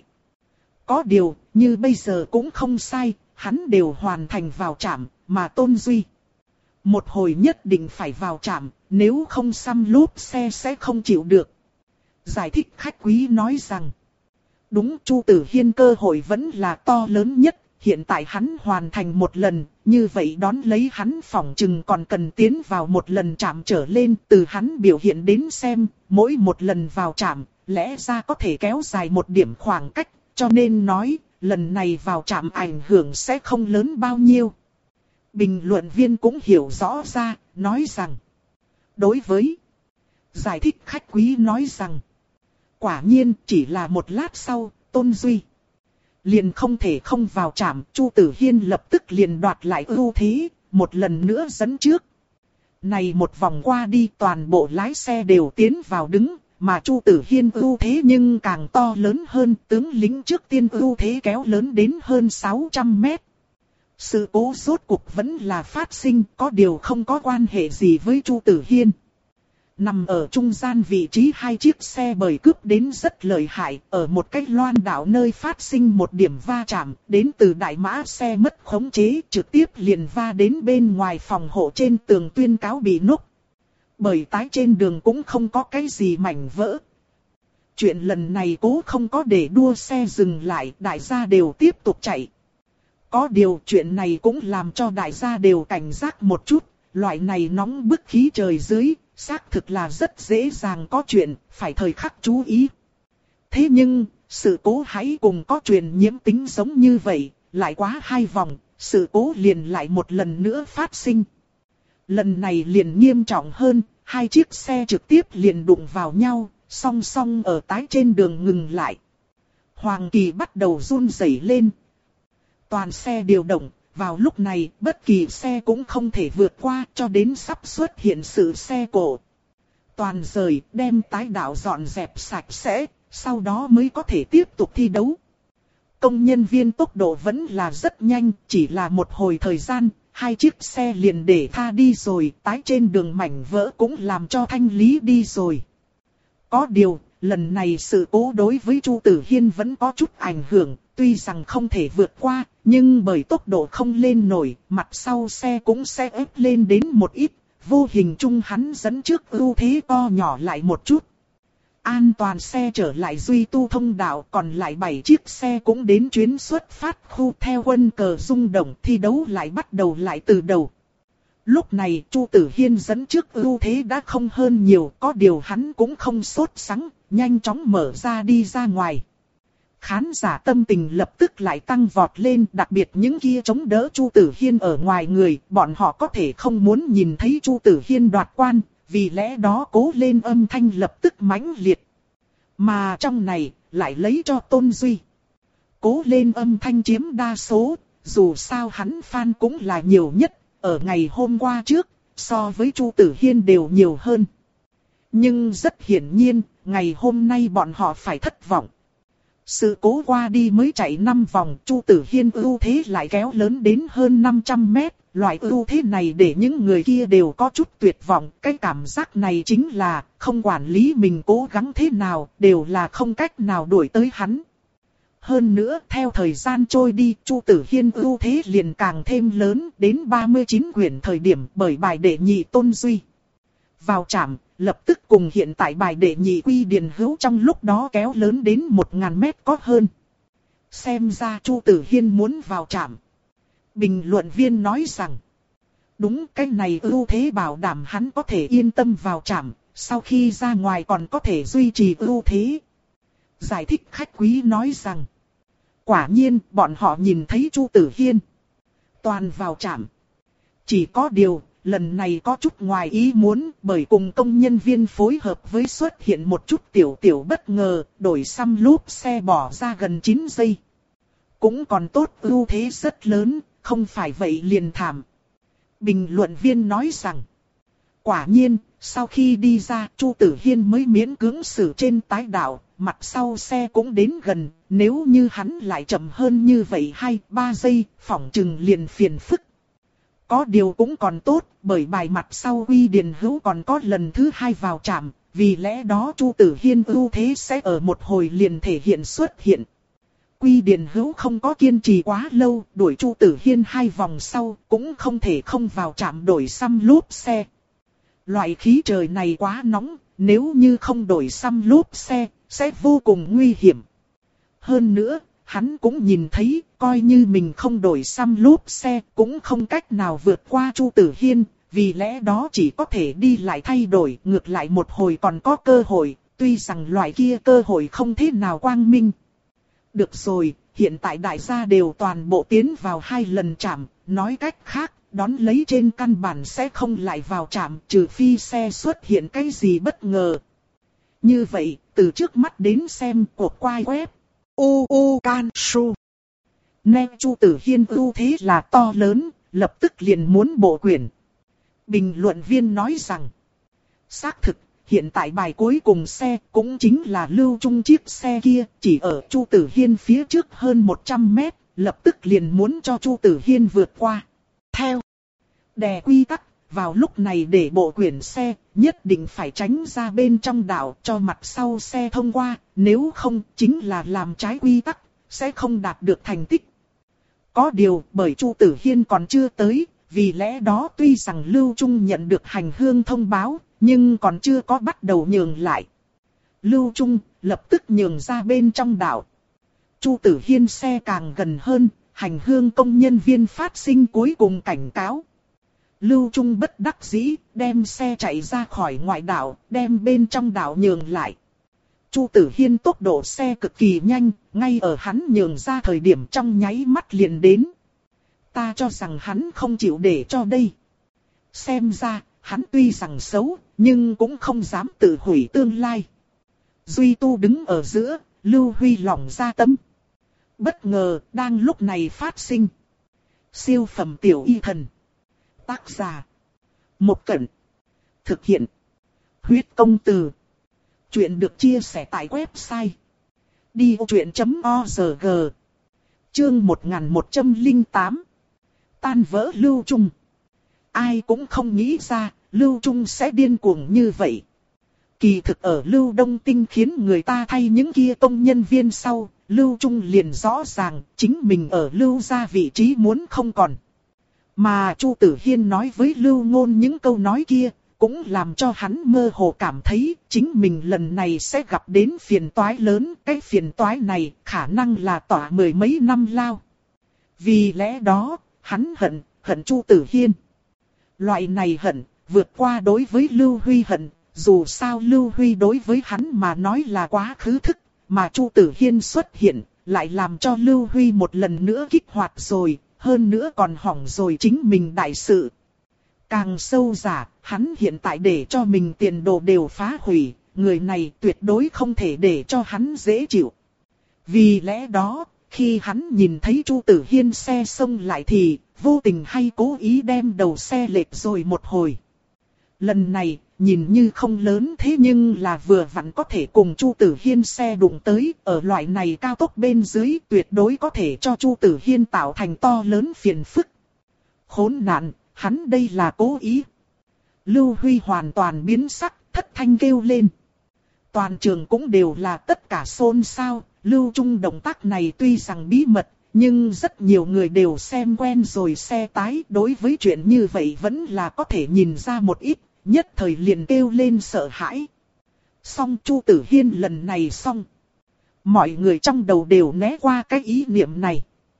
Có điều, như bây giờ cũng không sai, hắn đều hoàn thành vào trạm, mà Tôn Duy một hồi nhất định phải vào trạm, nếu không xăm lốp xe sẽ không chịu được. Giải thích khách quý nói rằng, đúng, Chu Tử Hiên cơ hội vẫn là to lớn nhất, hiện tại hắn hoàn thành một lần, như vậy đón lấy hắn phỏng chừng còn cần tiến vào một lần trạm trở lên, từ hắn biểu hiện đến xem, mỗi một lần vào trạm, lẽ ra có thể kéo dài một điểm khoảng cách, cho nên nói, lần này vào trạm ảnh hưởng sẽ không lớn bao nhiêu. Bình luận viên cũng hiểu rõ ra, nói rằng, đối với giải thích khách quý nói rằng, quả nhiên chỉ là một lát sau, Tôn Duy liền không thể không vào trạm, Chu Tử Hiên lập tức liền đoạt lại ưu thế, một lần nữa dẫn trước. Này một vòng qua đi toàn bộ lái xe đều tiến vào đứng, mà Chu Tử Hiên ưu thế nhưng càng to lớn hơn, tướng lính trước tiên ưu thế kéo lớn đến hơn sáu trăm mét. Sự cố rốt cuộc vẫn là phát sinh, có điều không có quan hệ gì với Chu Tử Hiên. Nằm ở trung gian vị trí hai chiếc xe bời cướp đến rất lợi hại, ở một cái loan đảo nơi phát sinh một điểm va chạm, đến từ đại mã xe mất khống chế, trực tiếp liền va đến bên ngoài phòng hộ trên tường tuyên cáo bị núc. Bởi tái trên đường cũng không có cái gì mảnh vỡ. Chuyện lần này cố không có để đua xe dừng lại, đại gia đều tiếp tục chạy. Có điều chuyện này cũng làm cho đại gia đều cảnh giác một chút, loại này nóng bức khí trời dưới, xác thực là rất dễ dàng có chuyện, phải thời khắc chú ý. Thế nhưng, sự cố hãy cùng có truyền nhiễm tính giống như vậy, lại quá hai vòng, sự cố liền lại một lần nữa phát sinh. Lần này liền nghiêm trọng hơn, hai chiếc xe trực tiếp liền đụng vào nhau, song song ở tái trên đường ngừng lại. Hoàng Kỳ bắt đầu run rẩy lên. Toàn xe điều động, vào lúc này bất kỳ xe cũng không thể vượt qua cho đến sắp xuất hiện sự xe cộ. Toàn rời đem tái đảo dọn dẹp sạch sẽ, sau đó mới có thể tiếp tục thi đấu. Công nhân viên tốc độ vẫn là rất nhanh, chỉ là một hồi thời gian, hai chiếc xe liền để tha đi rồi, tái trên đường mảnh vỡ cũng làm cho thanh lý đi rồi. Có điều, lần này sự cố đối với Chu Tử Hiên vẫn có chút ảnh hưởng, tuy rằng không thể vượt qua, nhưng bởi tốc độ không lên nổi, mặt sau xe cũng sẽ ép lên đến một ít, vô hình chung hắn dẫn trước ưu thế to nhỏ lại một chút. An toàn xe trở lại duy tu thông đạo, còn lại bảy chiếc xe cũng đến chuyến xuất phát khu theo quân cờ rung động, thi đấu lại bắt đầu lại từ đầu. Lúc này Chu Tử Hiên dẫn trước ưu thế đã không hơn nhiều, có điều hắn cũng không sốt sắng, nhanh chóng mở ra đi ra ngoài. Khán giả tâm tình lập tức lại tăng vọt lên, đặc biệt những kia chống đỡ Chu Tử Hiên ở ngoài người, bọn họ có thể không muốn nhìn thấy Chu Tử Hiên đoạt quan, vì lẽ đó cố lên âm thanh lập tức mãnh liệt. Mà trong này, lại lấy cho Tôn Duy. Cố lên âm thanh chiếm đa số, dù sao hắn fan cũng là nhiều nhất, ở ngày hôm qua trước, so với Chu Tử Hiên đều nhiều hơn. Nhưng rất hiển nhiên, ngày hôm nay bọn họ phải thất vọng. Sự cố qua đi mới chạy năm vòng, Chu Tử Hiên ưu thế lại kéo lớn đến hơn năm trăm mét. Loại ưu thế này để những người kia đều có chút tuyệt vọng. Cái cảm giác này chính là không quản lý mình cố gắng thế nào, đều là không cách nào đuổi tới hắn. Hơn nữa, theo thời gian trôi đi, Chu Tử Hiên ưu thế liền càng thêm lớn, đến ba mươi chín quyển thời điểm bởi bài đệ nhị Tôn Duy vào trạm, lập tức cùng hiện tại bài đệ nhị Quy Điền Hữu trong lúc đó kéo lớn đến một nghìn mét có hơn. Xem ra Chu Tử Hiên muốn vào trạm. Bình luận viên nói rằng, đúng, cái này ưu thế bảo đảm hắn có thể yên tâm vào trạm, sau khi ra ngoài còn có thể duy trì ưu thế. Giải thích khách quý nói rằng, quả nhiên bọn họ nhìn thấy Chu Tử Hiên toàn vào trạm. Chỉ có điều, lần này có chút ngoài ý muốn, bởi cùng công nhân viên phối hợp với xuất hiện một chút tiểu tiểu bất ngờ, đổi xăm lốp xe bỏ ra gần chín giây. Cũng còn tốt, ưu thế rất lớn, không phải vậy liền thảm. Bình luận viên nói rằng, quả nhiên, sau khi đi ra, Chu Tử Hiên mới miễn cưỡng xử trên tái đạo, mặt sau xe cũng đến gần, nếu như hắn lại chậm hơn như vậy hai ba giây, phỏng chừng liền phiền phức. Có điều cũng còn tốt, bởi bài mặt sau Quy Điền Hữu còn có lần thứ hai vào trạm, vì lẽ đó Chu Tử Hiên ưu thế sẽ ở một hồi liền thể hiện xuất hiện. Quy Điền Hữu không có kiên trì quá lâu, đuổi Chu Tử Hiên hai vòng sau, cũng không thể không vào trạm đổi xăm lốp xe. Loại khí trời này quá nóng, nếu như không đổi xăm lốp xe, sẽ vô cùng nguy hiểm. Hơn nữa, hắn cũng nhìn thấy, coi như mình không đổi xăm lốp xe, cũng không cách nào vượt qua Chu Tử Hiên, vì lẽ đó chỉ có thể đi lại thay đổi, ngược lại một hồi còn có cơ hội, tuy rằng loại kia cơ hội không thế nào quang minh. Được rồi, hiện tại đại gia đều toàn bộ tiến vào hai lần trạm, nói cách khác, đón lấy trên căn bản sẽ không lại vào trạm, trừ phi xe xuất hiện cái gì bất ngờ. Như vậy, từ trước mắt đến xem cuộc quay web u u can su. Nghe Chu Tử Hiên ưu thế là to lớn, lập tức liền muốn bộ quyển. Bình luận viên nói rằng, xác thực, hiện tại bài cuối cùng xe cũng chính là Lưu Trung chiếc xe kia, chỉ ở Chu Tử Hiên phía trước hơn một trăm mét, lập tức liền muốn cho Chu Tử Hiên vượt qua. Theo đè quy tắc, vào lúc này để bộ quyển xe, nhất định phải tránh ra bên trong đảo cho mặt sau xe thông qua, nếu không chính là làm trái quy tắc, sẽ không đạt được thành tích. Có điều, bởi Chu Tử Hiên còn chưa tới, vì lẽ đó tuy rằng Lưu Trung nhận được hành hương thông báo, nhưng còn chưa có bắt đầu nhường lại. Lưu Trung lập tức nhường ra bên trong đảo. Chu Tử Hiên xe càng gần hơn, hành hương công nhân viên phát sinh cuối cùng cảnh cáo. Lưu Trung bất đắc dĩ, đem xe chạy ra khỏi ngoại đảo, đem bên trong đảo nhường lại. Chu Tử Hiên tốc độ xe cực kỳ nhanh, ngay ở hắn nhường ra thời điểm trong nháy mắt liền đến. Ta cho rằng hắn không chịu để cho đây. Xem ra, hắn tuy rằng xấu, nhưng cũng không dám tự hủy tương lai. Duy Tu đứng ở giữa, Lưu Huy lỏng ra tâm. Bất ngờ, đang lúc này phát sinh. Siêu phẩm tiểu y thần. Tác giả. Một Cẩn. Thực hiện. Huyết công từ. Chuyện được chia sẻ tại website. đi ô chuyện chấm org. Chương một nghìn một trăm lẻ tám. Tan vỡ Lưu Trung. Ai cũng không nghĩ ra, Lưu Trung sẽ điên cuồng như vậy. Kỳ thực ở Lưu Đông Tinh khiến người ta thay những kia công nhân viên sau, Lưu Trung liền rõ ràng, chính mình ở Lưu gia vị trí muốn không còn. Mà Chu Tử Hiên nói với Lưu Ngôn những câu nói kia, cũng làm cho hắn mơ hồ cảm thấy chính mình lần này sẽ gặp đến phiền toái lớn. Cái phiền toái này khả năng là tỏa mười mấy năm lao. Vì lẽ đó, hắn hận, hận Chu Tử Hiên. Loại này hận, vượt qua đối với Lưu Huy hận, dù sao Lưu Huy đối với hắn mà nói là quá khứ thức, mà Chu Tử Hiên xuất hiện, lại làm cho Lưu Huy một lần nữa kích hoạt rồi, hơn nữa còn hỏng rồi chính mình đại sự. Càng sâu giả, hắn hiện tại để cho mình tiền đồ đều phá hủy, người này tuyệt đối không thể để cho hắn dễ chịu. Vì lẽ đó, khi hắn nhìn thấy Chu Tử Hiên xe xông lại thì, vô tình hay cố ý đem đầu xe lệch rồi một hồi. Lần này, nhìn như không lớn thế nhưng là vừa vặn có thể cùng Chu Tử Hiên xe đụng tới, ở loại này cao tốc bên dưới tuyệt đối có thể cho Chu Tử Hiên tạo thành to lớn phiền phức. Khốn nạn, hắn đây là cố ý. Lưu Huy hoàn toàn biến sắc, thất thanh kêu lên. Toàn trường cũng đều là tất cả xôn xao, Lưu Trung động tác này tuy rằng bí mật, nhưng rất nhiều người đều xem quen rồi xe tái, đối với chuyện như vậy vẫn là có thể nhìn ra một ít, nhất thời liền kêu lên sợ hãi. Xong Chu Tử Hiên lần này xong. Mọi người trong đầu đều né qua cái ý niệm này.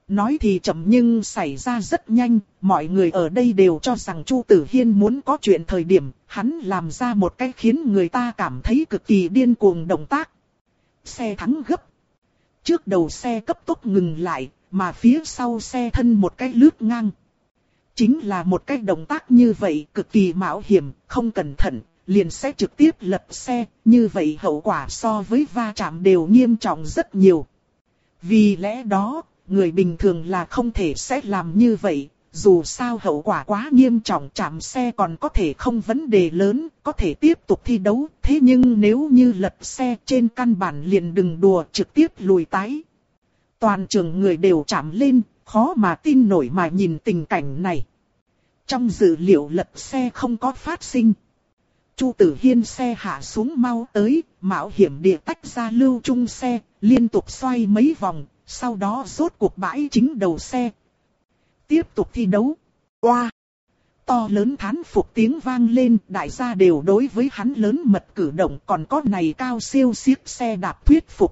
Nói thì chậm nhưng xảy ra rất nhanh, mọi người ở đây đều cho rằng Chu Tử Hiên muốn có chuyện thời điểm, hắn làm ra một cái khiến người ta cảm thấy cực kỳ điên cuồng động tác. Xe thắng gấp. Trước đầu xe cấp tốc ngừng lại, mà phía sau xe thân một cái lướt ngang. Chính là một cái động tác như vậy cực kỳ mạo hiểm, không cẩn thận, liền sẽ trực tiếp lật xe, như vậy hậu quả so với va chạm đều nghiêm trọng rất nhiều. Vì lẽ đó, người bình thường là không thể sẽ làm như vậy, dù sao hậu quả quá nghiêm trọng, chạm xe còn có thể không vấn đề lớn, có thể tiếp tục thi đấu, thế nhưng nếu như lật xe trên căn bản liền đừng đùa, trực tiếp lùi tái. Toàn trường người đều chạm lên, khó mà tin nổi mà nhìn tình cảnh này. Trong dự liệu lật xe không có phát sinh. Chu Tử Hiên xe hạ xuống mau tới, mạo hiểm địa tách ra Lưu Trung xe, liên tục xoay mấy vòng, sau đó rốt cuộc bãi chính đầu xe. Tiếp tục thi đấu. Oa! To lớn thán phục tiếng vang lên, đại gia đều đối với hắn lớn mật cử động, còn có này cao siêu xiếc xe đạp thuyết phục.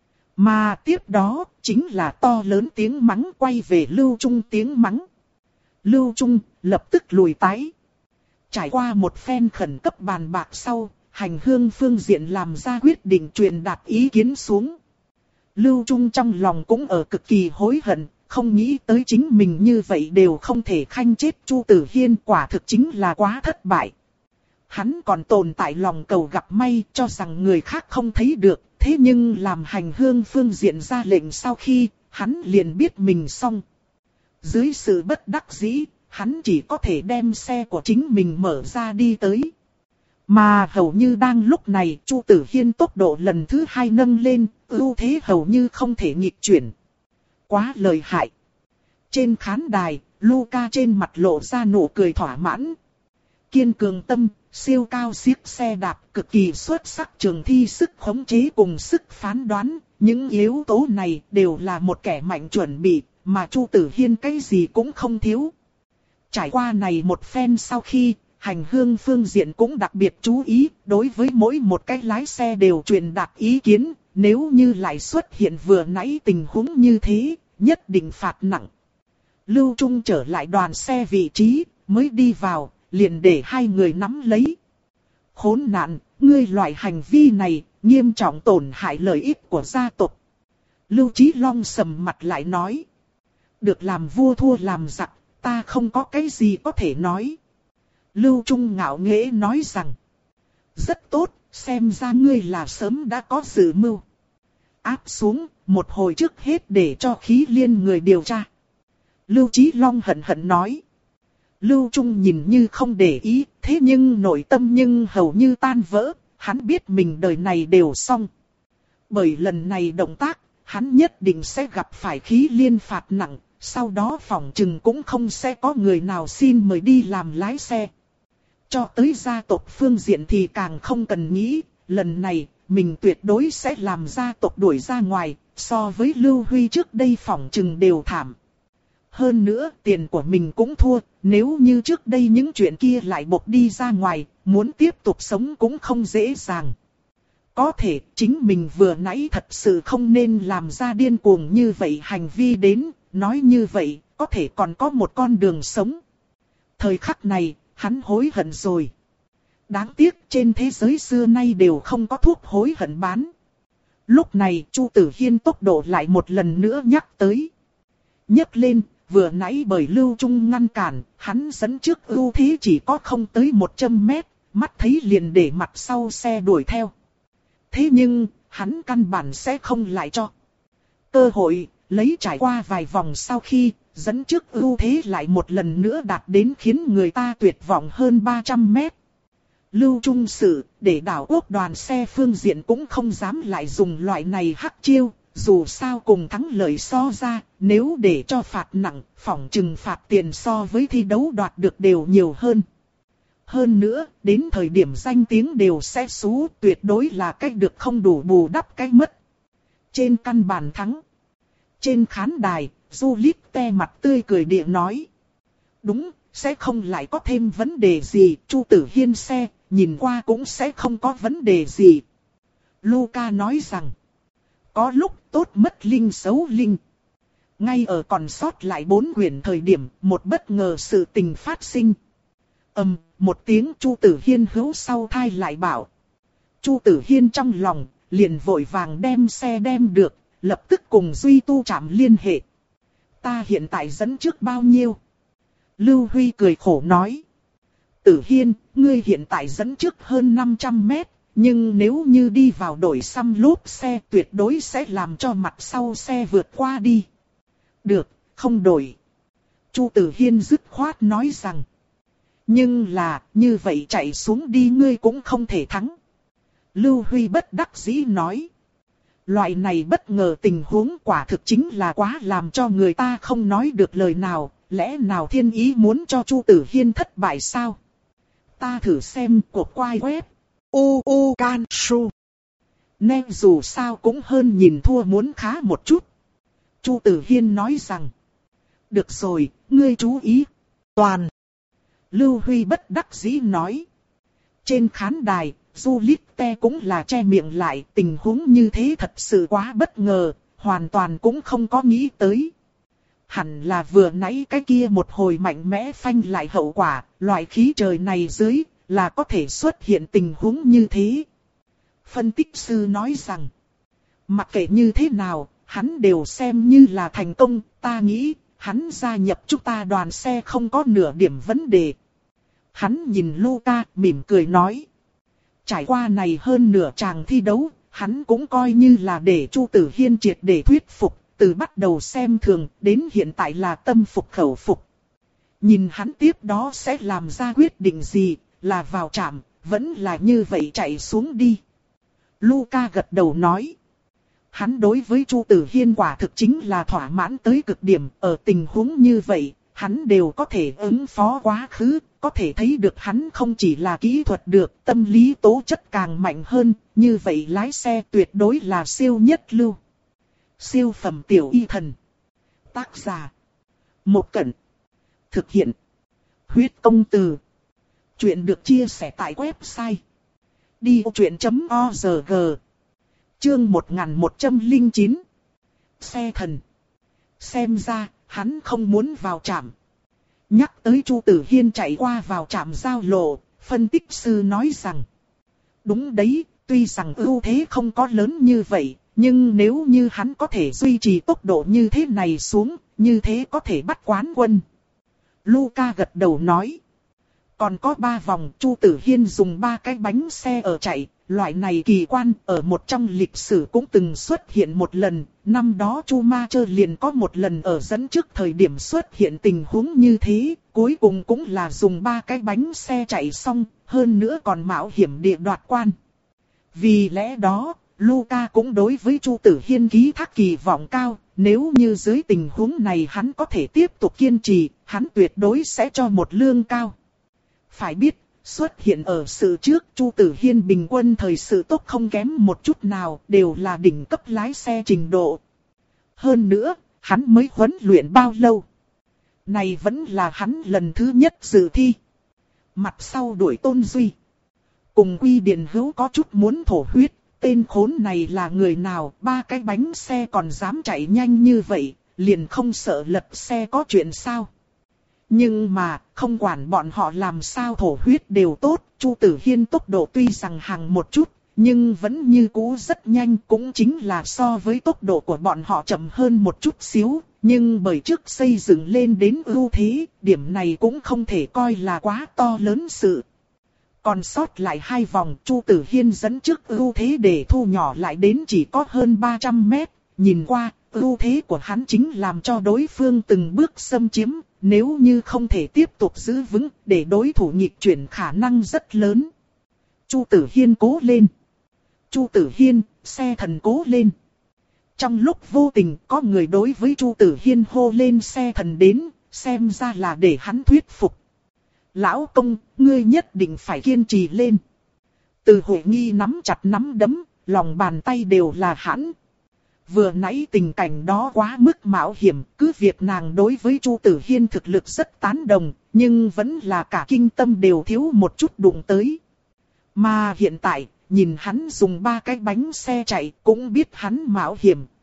Mà tiếp đó, chính là to lớn tiếng mắng quay về Lưu Trung tiếng mắng. Lưu Trung lập tức lùi tái. Trải qua một phen khẩn cấp bàn bạc sau, hành hương phương diện làm ra quyết định truyền đạt ý kiến xuống. Lưu Trung trong lòng cũng ở cực kỳ hối hận, không nghĩ tới chính mình như vậy đều không thể khanh chết Chu Tử Hiên, quả thực chính là quá thất bại. Hắn còn tồn tại lòng cầu gặp may, cho rằng người khác không thấy được, thế nhưng làm hành hương phương diện ra lệnh sau khi, hắn liền biết mình xong. Dưới sự bất đắc dĩ, hắn chỉ có thể đem xe của chính mình mở ra đi tới. Mà hầu như đang lúc này, Chu Tử Hiên tốc độ lần thứ hai nâng lên, ưu thế hầu như không thể nghịch chuyển. Quá lợi hại. Trên khán đài, Luca trên mặt lộ ra nụ cười thỏa mãn. Kiên cường tâm, siêu cao xiếc xe đạp, cực kỳ xuất sắc trường thi sức khống chế cùng sức phán đoán. Những yếu tố này đều là một kẻ mạnh chuẩn bị, mà Chu Tử Hiên cái gì cũng không thiếu. Trải qua này một phen sau khi, hành hương phương diện cũng đặc biệt chú ý, đối với mỗi một cái lái xe đều truyền đạt ý kiến, nếu như lại xuất hiện vừa nãy tình huống như thế, nhất định phạt nặng. Lưu Trung trở lại đoàn xe vị trí, mới đi vào, liền để hai người nắm lấy. Khốn nạn, ngươi loại hành vi này, nghiêm trọng tổn hại lợi ích của gia tộc. Lưu Chí Long sầm mặt lại nói. Được làm vua thua làm giặc, ta không có cái gì có thể nói. Lưu Trung ngạo nghễ nói rằng. Rất tốt, xem ra ngươi là sớm đã có dự mưu. Áp xuống, một hồi trước hết để cho khí liên người điều tra. Lưu Chí Long hận hận nói. Lưu Trung nhìn như không để ý, thế nhưng nội tâm nhưng hầu như tan vỡ, hắn biết mình đời này đều xong. Bởi lần này động tác, hắn nhất định sẽ gặp phải khí liên phạt nặng, sau đó phỏng chừng cũng không sẽ có người nào xin mời đi làm lái xe. Cho tới gia tộc phương diện thì càng không cần nghĩ, lần này mình tuyệt đối sẽ làm gia tộc đuổi ra ngoài, so với Lưu Huy trước đây phỏng chừng đều thảm. Hơn nữa tiền của mình cũng thua, nếu như trước đây những chuyện kia lại bộc đi ra ngoài, muốn tiếp tục sống cũng không dễ dàng. Có thể chính mình vừa nãy thật sự không nên làm ra điên cuồng như vậy hành vi đến, nói như vậy, có thể còn có một con đường sống. Thời khắc này, hắn hối hận rồi. Đáng tiếc trên thế giới xưa nay đều không có thuốc hối hận bán. Lúc này Chu Tử Hiên tốc độ lại một lần nữa nhắc tới. Nhấc lên, vừa nãy bởi Lưu Trung ngăn cản, hắn dẫn trước ưu thế chỉ có không tới một trăm mét, mắt thấy liền để mặt sau xe đuổi theo. Thế nhưng, hắn căn bản sẽ không lại cho cơ hội, lấy trải qua vài vòng sau khi, dẫn trước ưu thế lại một lần nữa đạt đến khiến người ta tuyệt vọng hơn ba trăm mét. Lưu Trung sự, để đảo quốc đoàn xe phương diện cũng không dám lại dùng loại này hắc chiêu, dù sao cùng thắng lợi so ra, nếu để cho phạt nặng, phỏng chừng phạt tiền so với thi đấu đoạt được đều nhiều hơn. Hơn nữa, đến thời điểm danh tiếng đều sẽ xú, tuyệt đối là cách được không đủ bù đắp cách mất. Trên căn bản thắng. Trên khán đài, Juliet te mặt tươi cười địa nói. Đúng, sẽ không lại có thêm vấn đề gì, Chu Tử Hiên xe, nhìn qua cũng sẽ không có vấn đề gì. Luca nói rằng, có lúc tốt mất linh xấu linh. Ngay ở còn sót lại bốn quyển thời điểm, một bất ngờ sự tình phát sinh. Ầm, một tiếng Chu Tử Hiên hữu sau thai lại bảo. Chu Tử Hiên trong lòng, liền vội vàng đem xe đem được, lập tức cùng Duy Tu Trạm liên hệ. Ta hiện tại dẫn trước bao nhiêu? Lưu Huy cười khổ nói. Tử Hiên, ngươi hiện tại dẫn trước hơn năm trăm mét, nhưng nếu như đi vào đổi xăm lốp xe tuyệt đối sẽ làm cho mặt sau xe vượt qua đi. Được, không đổi. Chu Tử Hiên dứt khoát nói rằng. Nhưng là, như vậy chạy xuống đi ngươi cũng không thể thắng. Lưu Huy bất đắc dĩ nói. Loại này bất ngờ tình huống quả thực chính là quá làm cho người ta không nói được lời nào. Lẽ nào thiên ý muốn cho Chu Tử Hiên thất bại sao? Ta thử xem cuộc quay web. U U Can Su. Nên dù sao cũng hơn nhìn thua muốn khá một chút. Chu Tử Hiên nói rằng. Được rồi, ngươi chú ý. Toàn. Lưu Huy bất đắc dĩ nói. Trên khán đài, Juliette cũng là che miệng lại. Tình huống như thế thật sự quá bất ngờ. Hoàn toàn cũng không có nghĩ tới. Hẳn là vừa nãy cái kia một hồi mạnh mẽ phanh lại hậu quả. Loại khí trời này dưới là có thể xuất hiện tình huống như thế. Phân tích sư nói rằng. Mặc kệ như thế nào, hắn đều xem như là thành công. Ta nghĩ, hắn gia nhập chúng ta đoàn xe không có nửa điểm vấn đề. Hắn nhìn Luca mỉm cười nói. Trải qua này hơn nửa tràng thi đấu, hắn cũng coi như là để Chu Tử Hiên triệt để thuyết phục. Từ bắt đầu xem thường đến hiện tại là tâm phục khẩu phục. Nhìn hắn tiếp đó sẽ làm ra quyết định gì, là vào trạm, vẫn là như vậy chạy xuống đi. Luca gật đầu nói. Hắn đối với Chu Tử Hiên quả thực chính là thỏa mãn tới cực điểm. Ở tình huống như vậy, hắn đều có thể ứng phó quá khứ. Có thể thấy được hắn không chỉ là kỹ thuật được, tâm lý tố chất càng mạnh hơn. Như vậy lái xe tuyệt đối là siêu nhất lưu. Siêu phẩm tiểu y thần. Tác giả. Một Cẩn. Thực hiện. Huyết công từ. Chuyện được chia sẻ tại website. đi vô chuyện chấm org. Chương một nghìn một trăm lẻ chín. Xe thần. Xem ra, hắn không muốn vào trạm. Nhắc tới Chu Tử Hiên chạy qua vào trạm giao lộ, phân tích sư nói rằng. Đúng đấy, tuy rằng ưu thế không có lớn như vậy. Nhưng nếu như hắn có thể duy trì tốc độ như thế này xuống, như thế có thể bắt quán quân. Luca gật đầu nói. Còn có ba vòng, Chu Tử Hiên dùng ba cái bánh xe ở chạy. Loại này kỳ quan ở một trong lịch sử cũng từng xuất hiện một lần. Năm đó Chu Ma Chơ liền có một lần ở dẫn trước thời điểm xuất hiện tình huống như thế. Cuối cùng cũng là dùng ba cái bánh xe chạy xong, hơn nữa còn mạo hiểm địa đoạt quan. Vì lẽ đó, Luca cũng đối với Chu Tử Hiên ký thác kỳ vọng cao, nếu như dưới tình huống này hắn có thể tiếp tục kiên trì, hắn tuyệt đối sẽ cho một lương cao. Phải biết, xuất hiện ở sự trước Chu Tử Hiên bình quân thời sự tốc không kém một chút nào, đều là đỉnh cấp lái xe trình độ. Hơn nữa, hắn mới huấn luyện bao lâu? Này vẫn là hắn lần thứ nhất dự thi. Mặt sau đuổi Tôn Duy. Cùng Quy Điền Hữu có chút muốn thổ huyết. Tên khốn này là người nào, ba cái bánh xe còn dám chạy nhanh như vậy, liền không sợ lật xe có chuyện sao. Nhưng mà, không quản bọn họ làm sao thổ huyết đều tốt, Chu Tử Hiên tốc độ tuy rằng hàng một chút, nhưng vẫn như cũ rất nhanh, cũng chính là so với tốc độ của bọn họ chậm hơn một chút xíu, nhưng bởi trước xây dựng lên đến ưu thế, điểm này cũng không thể coi là quá to lớn sự. Còn sót lại hai vòng, Chu Tử Hiên dẫn trước ưu thế để thu nhỏ lại đến chỉ có hơn ba trăm mét. Nhìn qua, ưu thế của hắn chính làm cho đối phương từng bước xâm chiếm. Nếu như không thể tiếp tục giữ vững, để đối thủ nghịch chuyển khả năng rất lớn. Chu Tử Hiên cố lên. Chu Tử Hiên, xe thần cố lên. Trong lúc vô tình có người đối với Chu Tử Hiên hô lên xe thần đến, xem ra là để hắn thuyết phục. Lão công, ngươi nhất định phải kiên trì lên. Từ Hội Nghi nắm chặt nắm đấm, lòng bàn tay đều là hãn. Vừa nãy tình cảnh đó quá mức mạo hiểm, cứ việc nàng đối với Chu Tử Hiên thực lực rất tán đồng, nhưng vẫn là cả kinh tâm đều thiếu một chút đụng tới. Mà hiện tại, nhìn hắn dùng ba cái bánh xe chạy, cũng biết hắn mạo hiểm,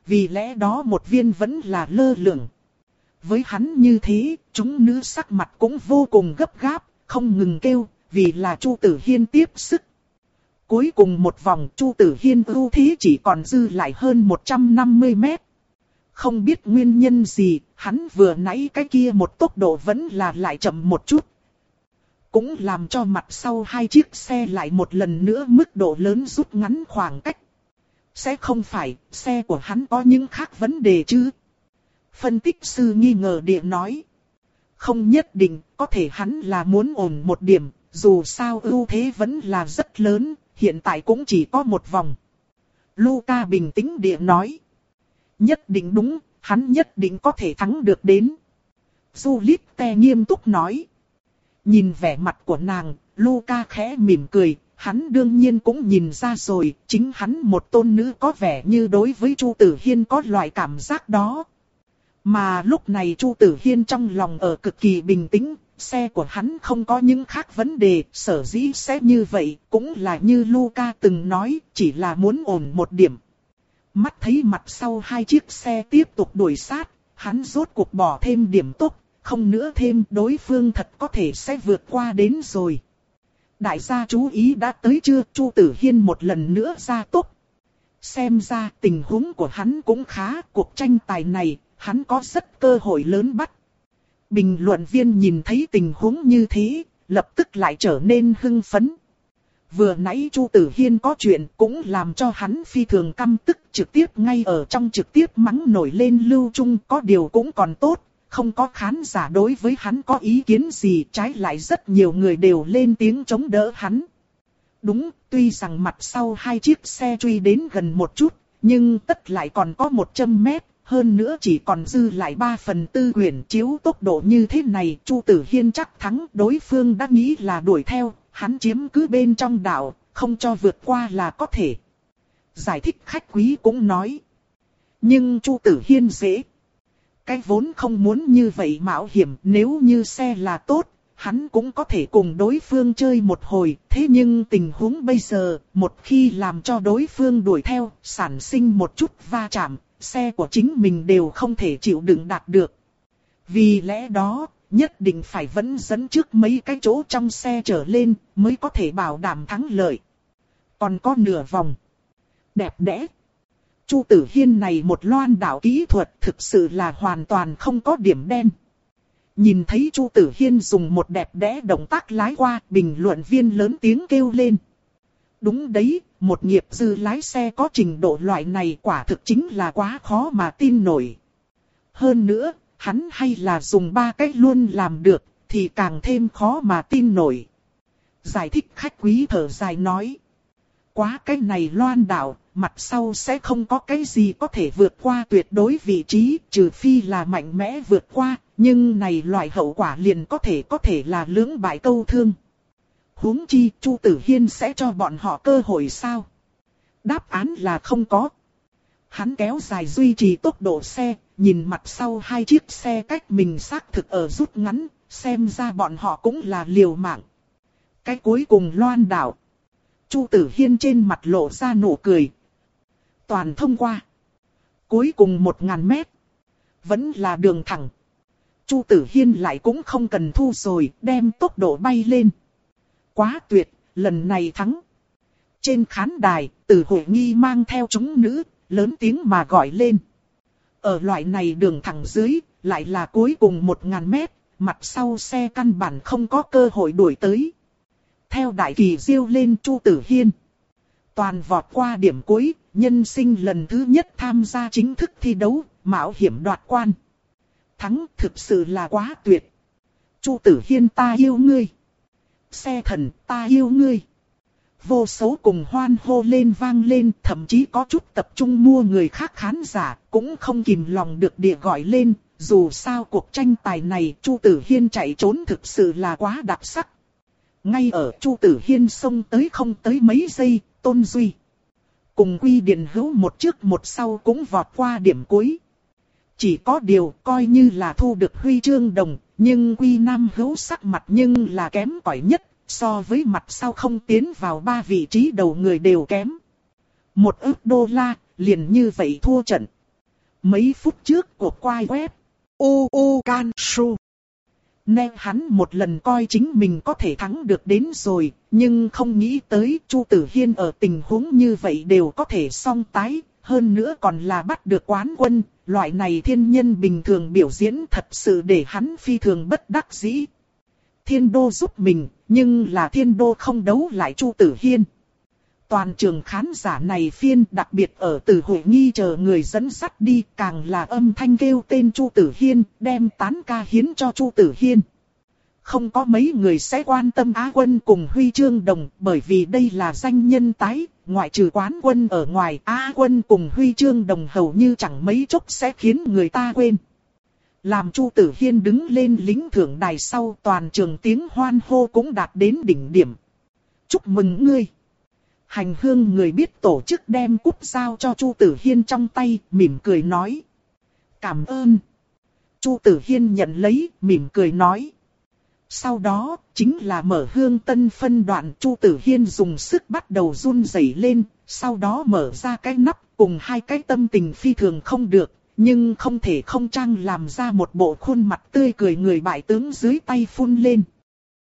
vì lẽ đó một viên vẫn là lơ lửng. Với hắn như thế, chúng nữ sắc mặt cũng vô cùng gấp gáp, không ngừng kêu, vì là Chu Tử Hiên tiếp sức. Cuối cùng một vòng, Chu Tử Hiên ưu thế chỉ còn dư lại hơn một trăm năm mươi mét. Không biết nguyên nhân gì, hắn vừa nãy cái kia một tốc độ vẫn là lại chậm một chút. Cũng làm cho mặt sau hai chiếc xe lại một lần nữa mức độ lớn rút ngắn khoảng cách. Sẽ không phải, xe của hắn có những khác vấn đề chứ? Phân tích sư nghi ngờ địa nói. Không nhất định, có thể hắn là muốn ổn một điểm, dù sao ưu thế vẫn là rất lớn, hiện tại cũng chỉ có một vòng. Luca bình tĩnh địa nói. Nhất định đúng, hắn nhất định có thể thắng được đến. Juliette nghiêm túc nói. Nhìn vẻ mặt của nàng, Luca khẽ mỉm cười, hắn đương nhiên cũng nhìn ra rồi, chính hắn một tôn nữ có vẻ như đối với Chu Tử Hiên có loại cảm giác đó. Mà lúc này Chu Tử Hiên trong lòng ở cực kỳ bình tĩnh, xe của hắn không có những khác vấn đề, sở dĩ sẽ như vậy, cũng là như Luca từng nói, chỉ là muốn ổn một điểm. Mắt thấy mặt sau hai chiếc xe tiếp tục đuổi sát, hắn rốt cuộc bỏ thêm điểm tốc, không nữa thêm đối phương thật có thể sẽ vượt qua đến rồi. Đại gia chú ý đã tới chưa? Chu Tử Hiên một lần nữa ra tốc. Xem ra tình huống của hắn cũng khá, cuộc tranh tài này, hắn có rất cơ hội lớn bắt. Bình luận viên nhìn thấy tình huống như thế, lập tức lại trở nên hưng phấn. Vừa nãy Chu Tử Hiên có chuyện cũng làm cho hắn phi thường căm tức, trực tiếp ngay ở trong trực tiếp mắng nổi lên Lưu Trung, có điều cũng còn tốt, không có khán giả đối với hắn có ý kiến gì, trái lại rất nhiều người đều lên tiếng chống đỡ hắn. Đúng, tuy rằng mặt sau hai chiếc xe truy đến gần một chút, nhưng tất lại còn có một trăm mét, hơn nữa chỉ còn dư lại ba phần tư quyển chiếu tốc độ như thế này, Chu Tử Hiên chắc thắng, đối phương đã nghĩ là đuổi theo, hắn chiếm cứ bên trong đảo, không cho vượt qua là có thể. Giải thích khách quý cũng nói. Nhưng Chu Tử Hiên dễ. Cái vốn không muốn như vậy mạo hiểm, nếu như xe là tốt, hắn cũng có thể cùng đối phương chơi một hồi. Thế nhưng tình huống bây giờ, một khi làm cho đối phương đuổi theo, sản sinh một chút va chạm, xe của chính mình đều không thể chịu đựng đạt được. Vì lẽ đó, nhất định phải vẫn dẫn trước mấy cái chỗ trong xe trở lên, mới có thể bảo đảm thắng lợi. Còn có nửa vòng. Đẹp đẽ. Chu Tử Hiên này một loan đảo kỹ thuật thực sự là hoàn toàn không có điểm đen. Nhìn thấy Chu Tử Hiên dùng một đẹp đẽ động tác lái qua, bình luận viên lớn tiếng kêu lên. Đúng đấy, một nghiệp dư lái xe có trình độ loại này quả thực chính là quá khó mà tin nổi. Hơn nữa, hắn hay là dùng ba cách luôn làm được, thì càng thêm khó mà tin nổi. Giải thích khách quý thở dài nói. Quá cái này loan đảo, mặt sau sẽ không có cái gì có thể vượt qua tuyệt đối vị trí, trừ phi là mạnh mẽ vượt qua, nhưng này loại hậu quả liền có thể có thể là lưỡng bại câu thương. Huống chi, Chu Tử Hiên sẽ cho bọn họ cơ hội sao? Đáp án là không có. Hắn kéo dài duy trì tốc độ xe, nhìn mặt sau hai chiếc xe cách mình xác thực ở rút ngắn, xem ra bọn họ cũng là liều mạng. Cái cuối cùng loan đảo. Chu Tử Hiên trên mặt lộ ra nụ cười. Toàn thông qua. Cuối cùng một ngàn mét. Vẫn là đường thẳng. Chu Tử Hiên lại cũng không cần thu rồi, đem tốc độ bay lên. Quá tuyệt, lần này thắng. Trên khán đài, Từ Hội Nghi mang theo chúng nữ, lớn tiếng mà gọi lên. Ở loại này đường thẳng dưới, lại là cuối cùng một ngàn mét, mặt sau xe căn bản không có cơ hội đuổi tới. Theo đại kỳ diêu lên Chu Tử Hiên. Toàn vọt qua điểm cuối, nhân sinh lần thứ nhất tham gia chính thức thi đấu, mạo hiểm đoạt quan. Thắng thực sự là quá tuyệt. Chu Tử Hiên ta yêu ngươi. Xe thần ta yêu ngươi. Vô số cùng hoan hô lên vang lên, thậm chí có chút tập trung mua người khác khán giả, cũng không kìm lòng được địa gọi lên. Dù sao cuộc tranh tài này Chu Tử Hiên chạy trốn thực sự là quá đặc sắc. Ngay ở Chu Tử Hiên xông tới không tới mấy giây, Tôn Duy cùng Quy Điền Hữu một trước một sau cũng vọt qua điểm cuối. Chỉ có điều coi như là thu được huy chương đồng, nhưng Quy Nam Hữu sắc mặt nhưng là kém cỏi nhất, so với mặt sau không tiến vào ba vị trí đầu người đều kém. Một ức đô la, liền như vậy thua trận. Mấy phút trước cuộc quay web u u can su. Nè hắn một lần coi chính mình có thể thắng được đến rồi, nhưng không nghĩ tới Chu Tử Hiên ở tình huống như vậy đều có thể song tái, hơn nữa còn là bắt được quán quân, loại này thiên nhân bình thường biểu diễn thật sự để hắn phi thường bất đắc dĩ. Thiên đô giúp mình, nhưng là thiên đô không đấu lại Chu Tử Hiên. Toàn trường khán giả này phiên đặc biệt ở Từ Hội Nghi chờ người dẫn dắt đi, càng là âm thanh kêu tên Chu Tử Hiên, đem tán ca hiến cho Chu Tử Hiên. Không có mấy người sẽ quan tâm Á quân cùng huy chương đồng, bởi vì đây là danh nhân tái, ngoại trừ quán quân ở ngoài, Á quân cùng huy chương đồng hầu như chẳng mấy chốc sẽ khiến người ta quên. Làm Chu Tử Hiên đứng lên lĩnh thưởng đài sau, toàn trường tiếng hoan hô cũng đạt đến đỉnh điểm. Chúc mừng ngươi! Hành hương người biết tổ chức đem cúp giao cho Chu Tử Hiên trong tay, mỉm cười nói. Cảm ơn. Chu Tử Hiên nhận lấy, mỉm cười nói. Sau đó, chính là mở hương tân phân đoạn. Chu Tử Hiên dùng sức bắt đầu run rẩy lên, sau đó mở ra cái nắp, cùng hai cái tâm tình phi thường không được, nhưng không thể không trang làm ra một bộ khuôn mặt tươi cười người bại tướng dưới tay phun lên.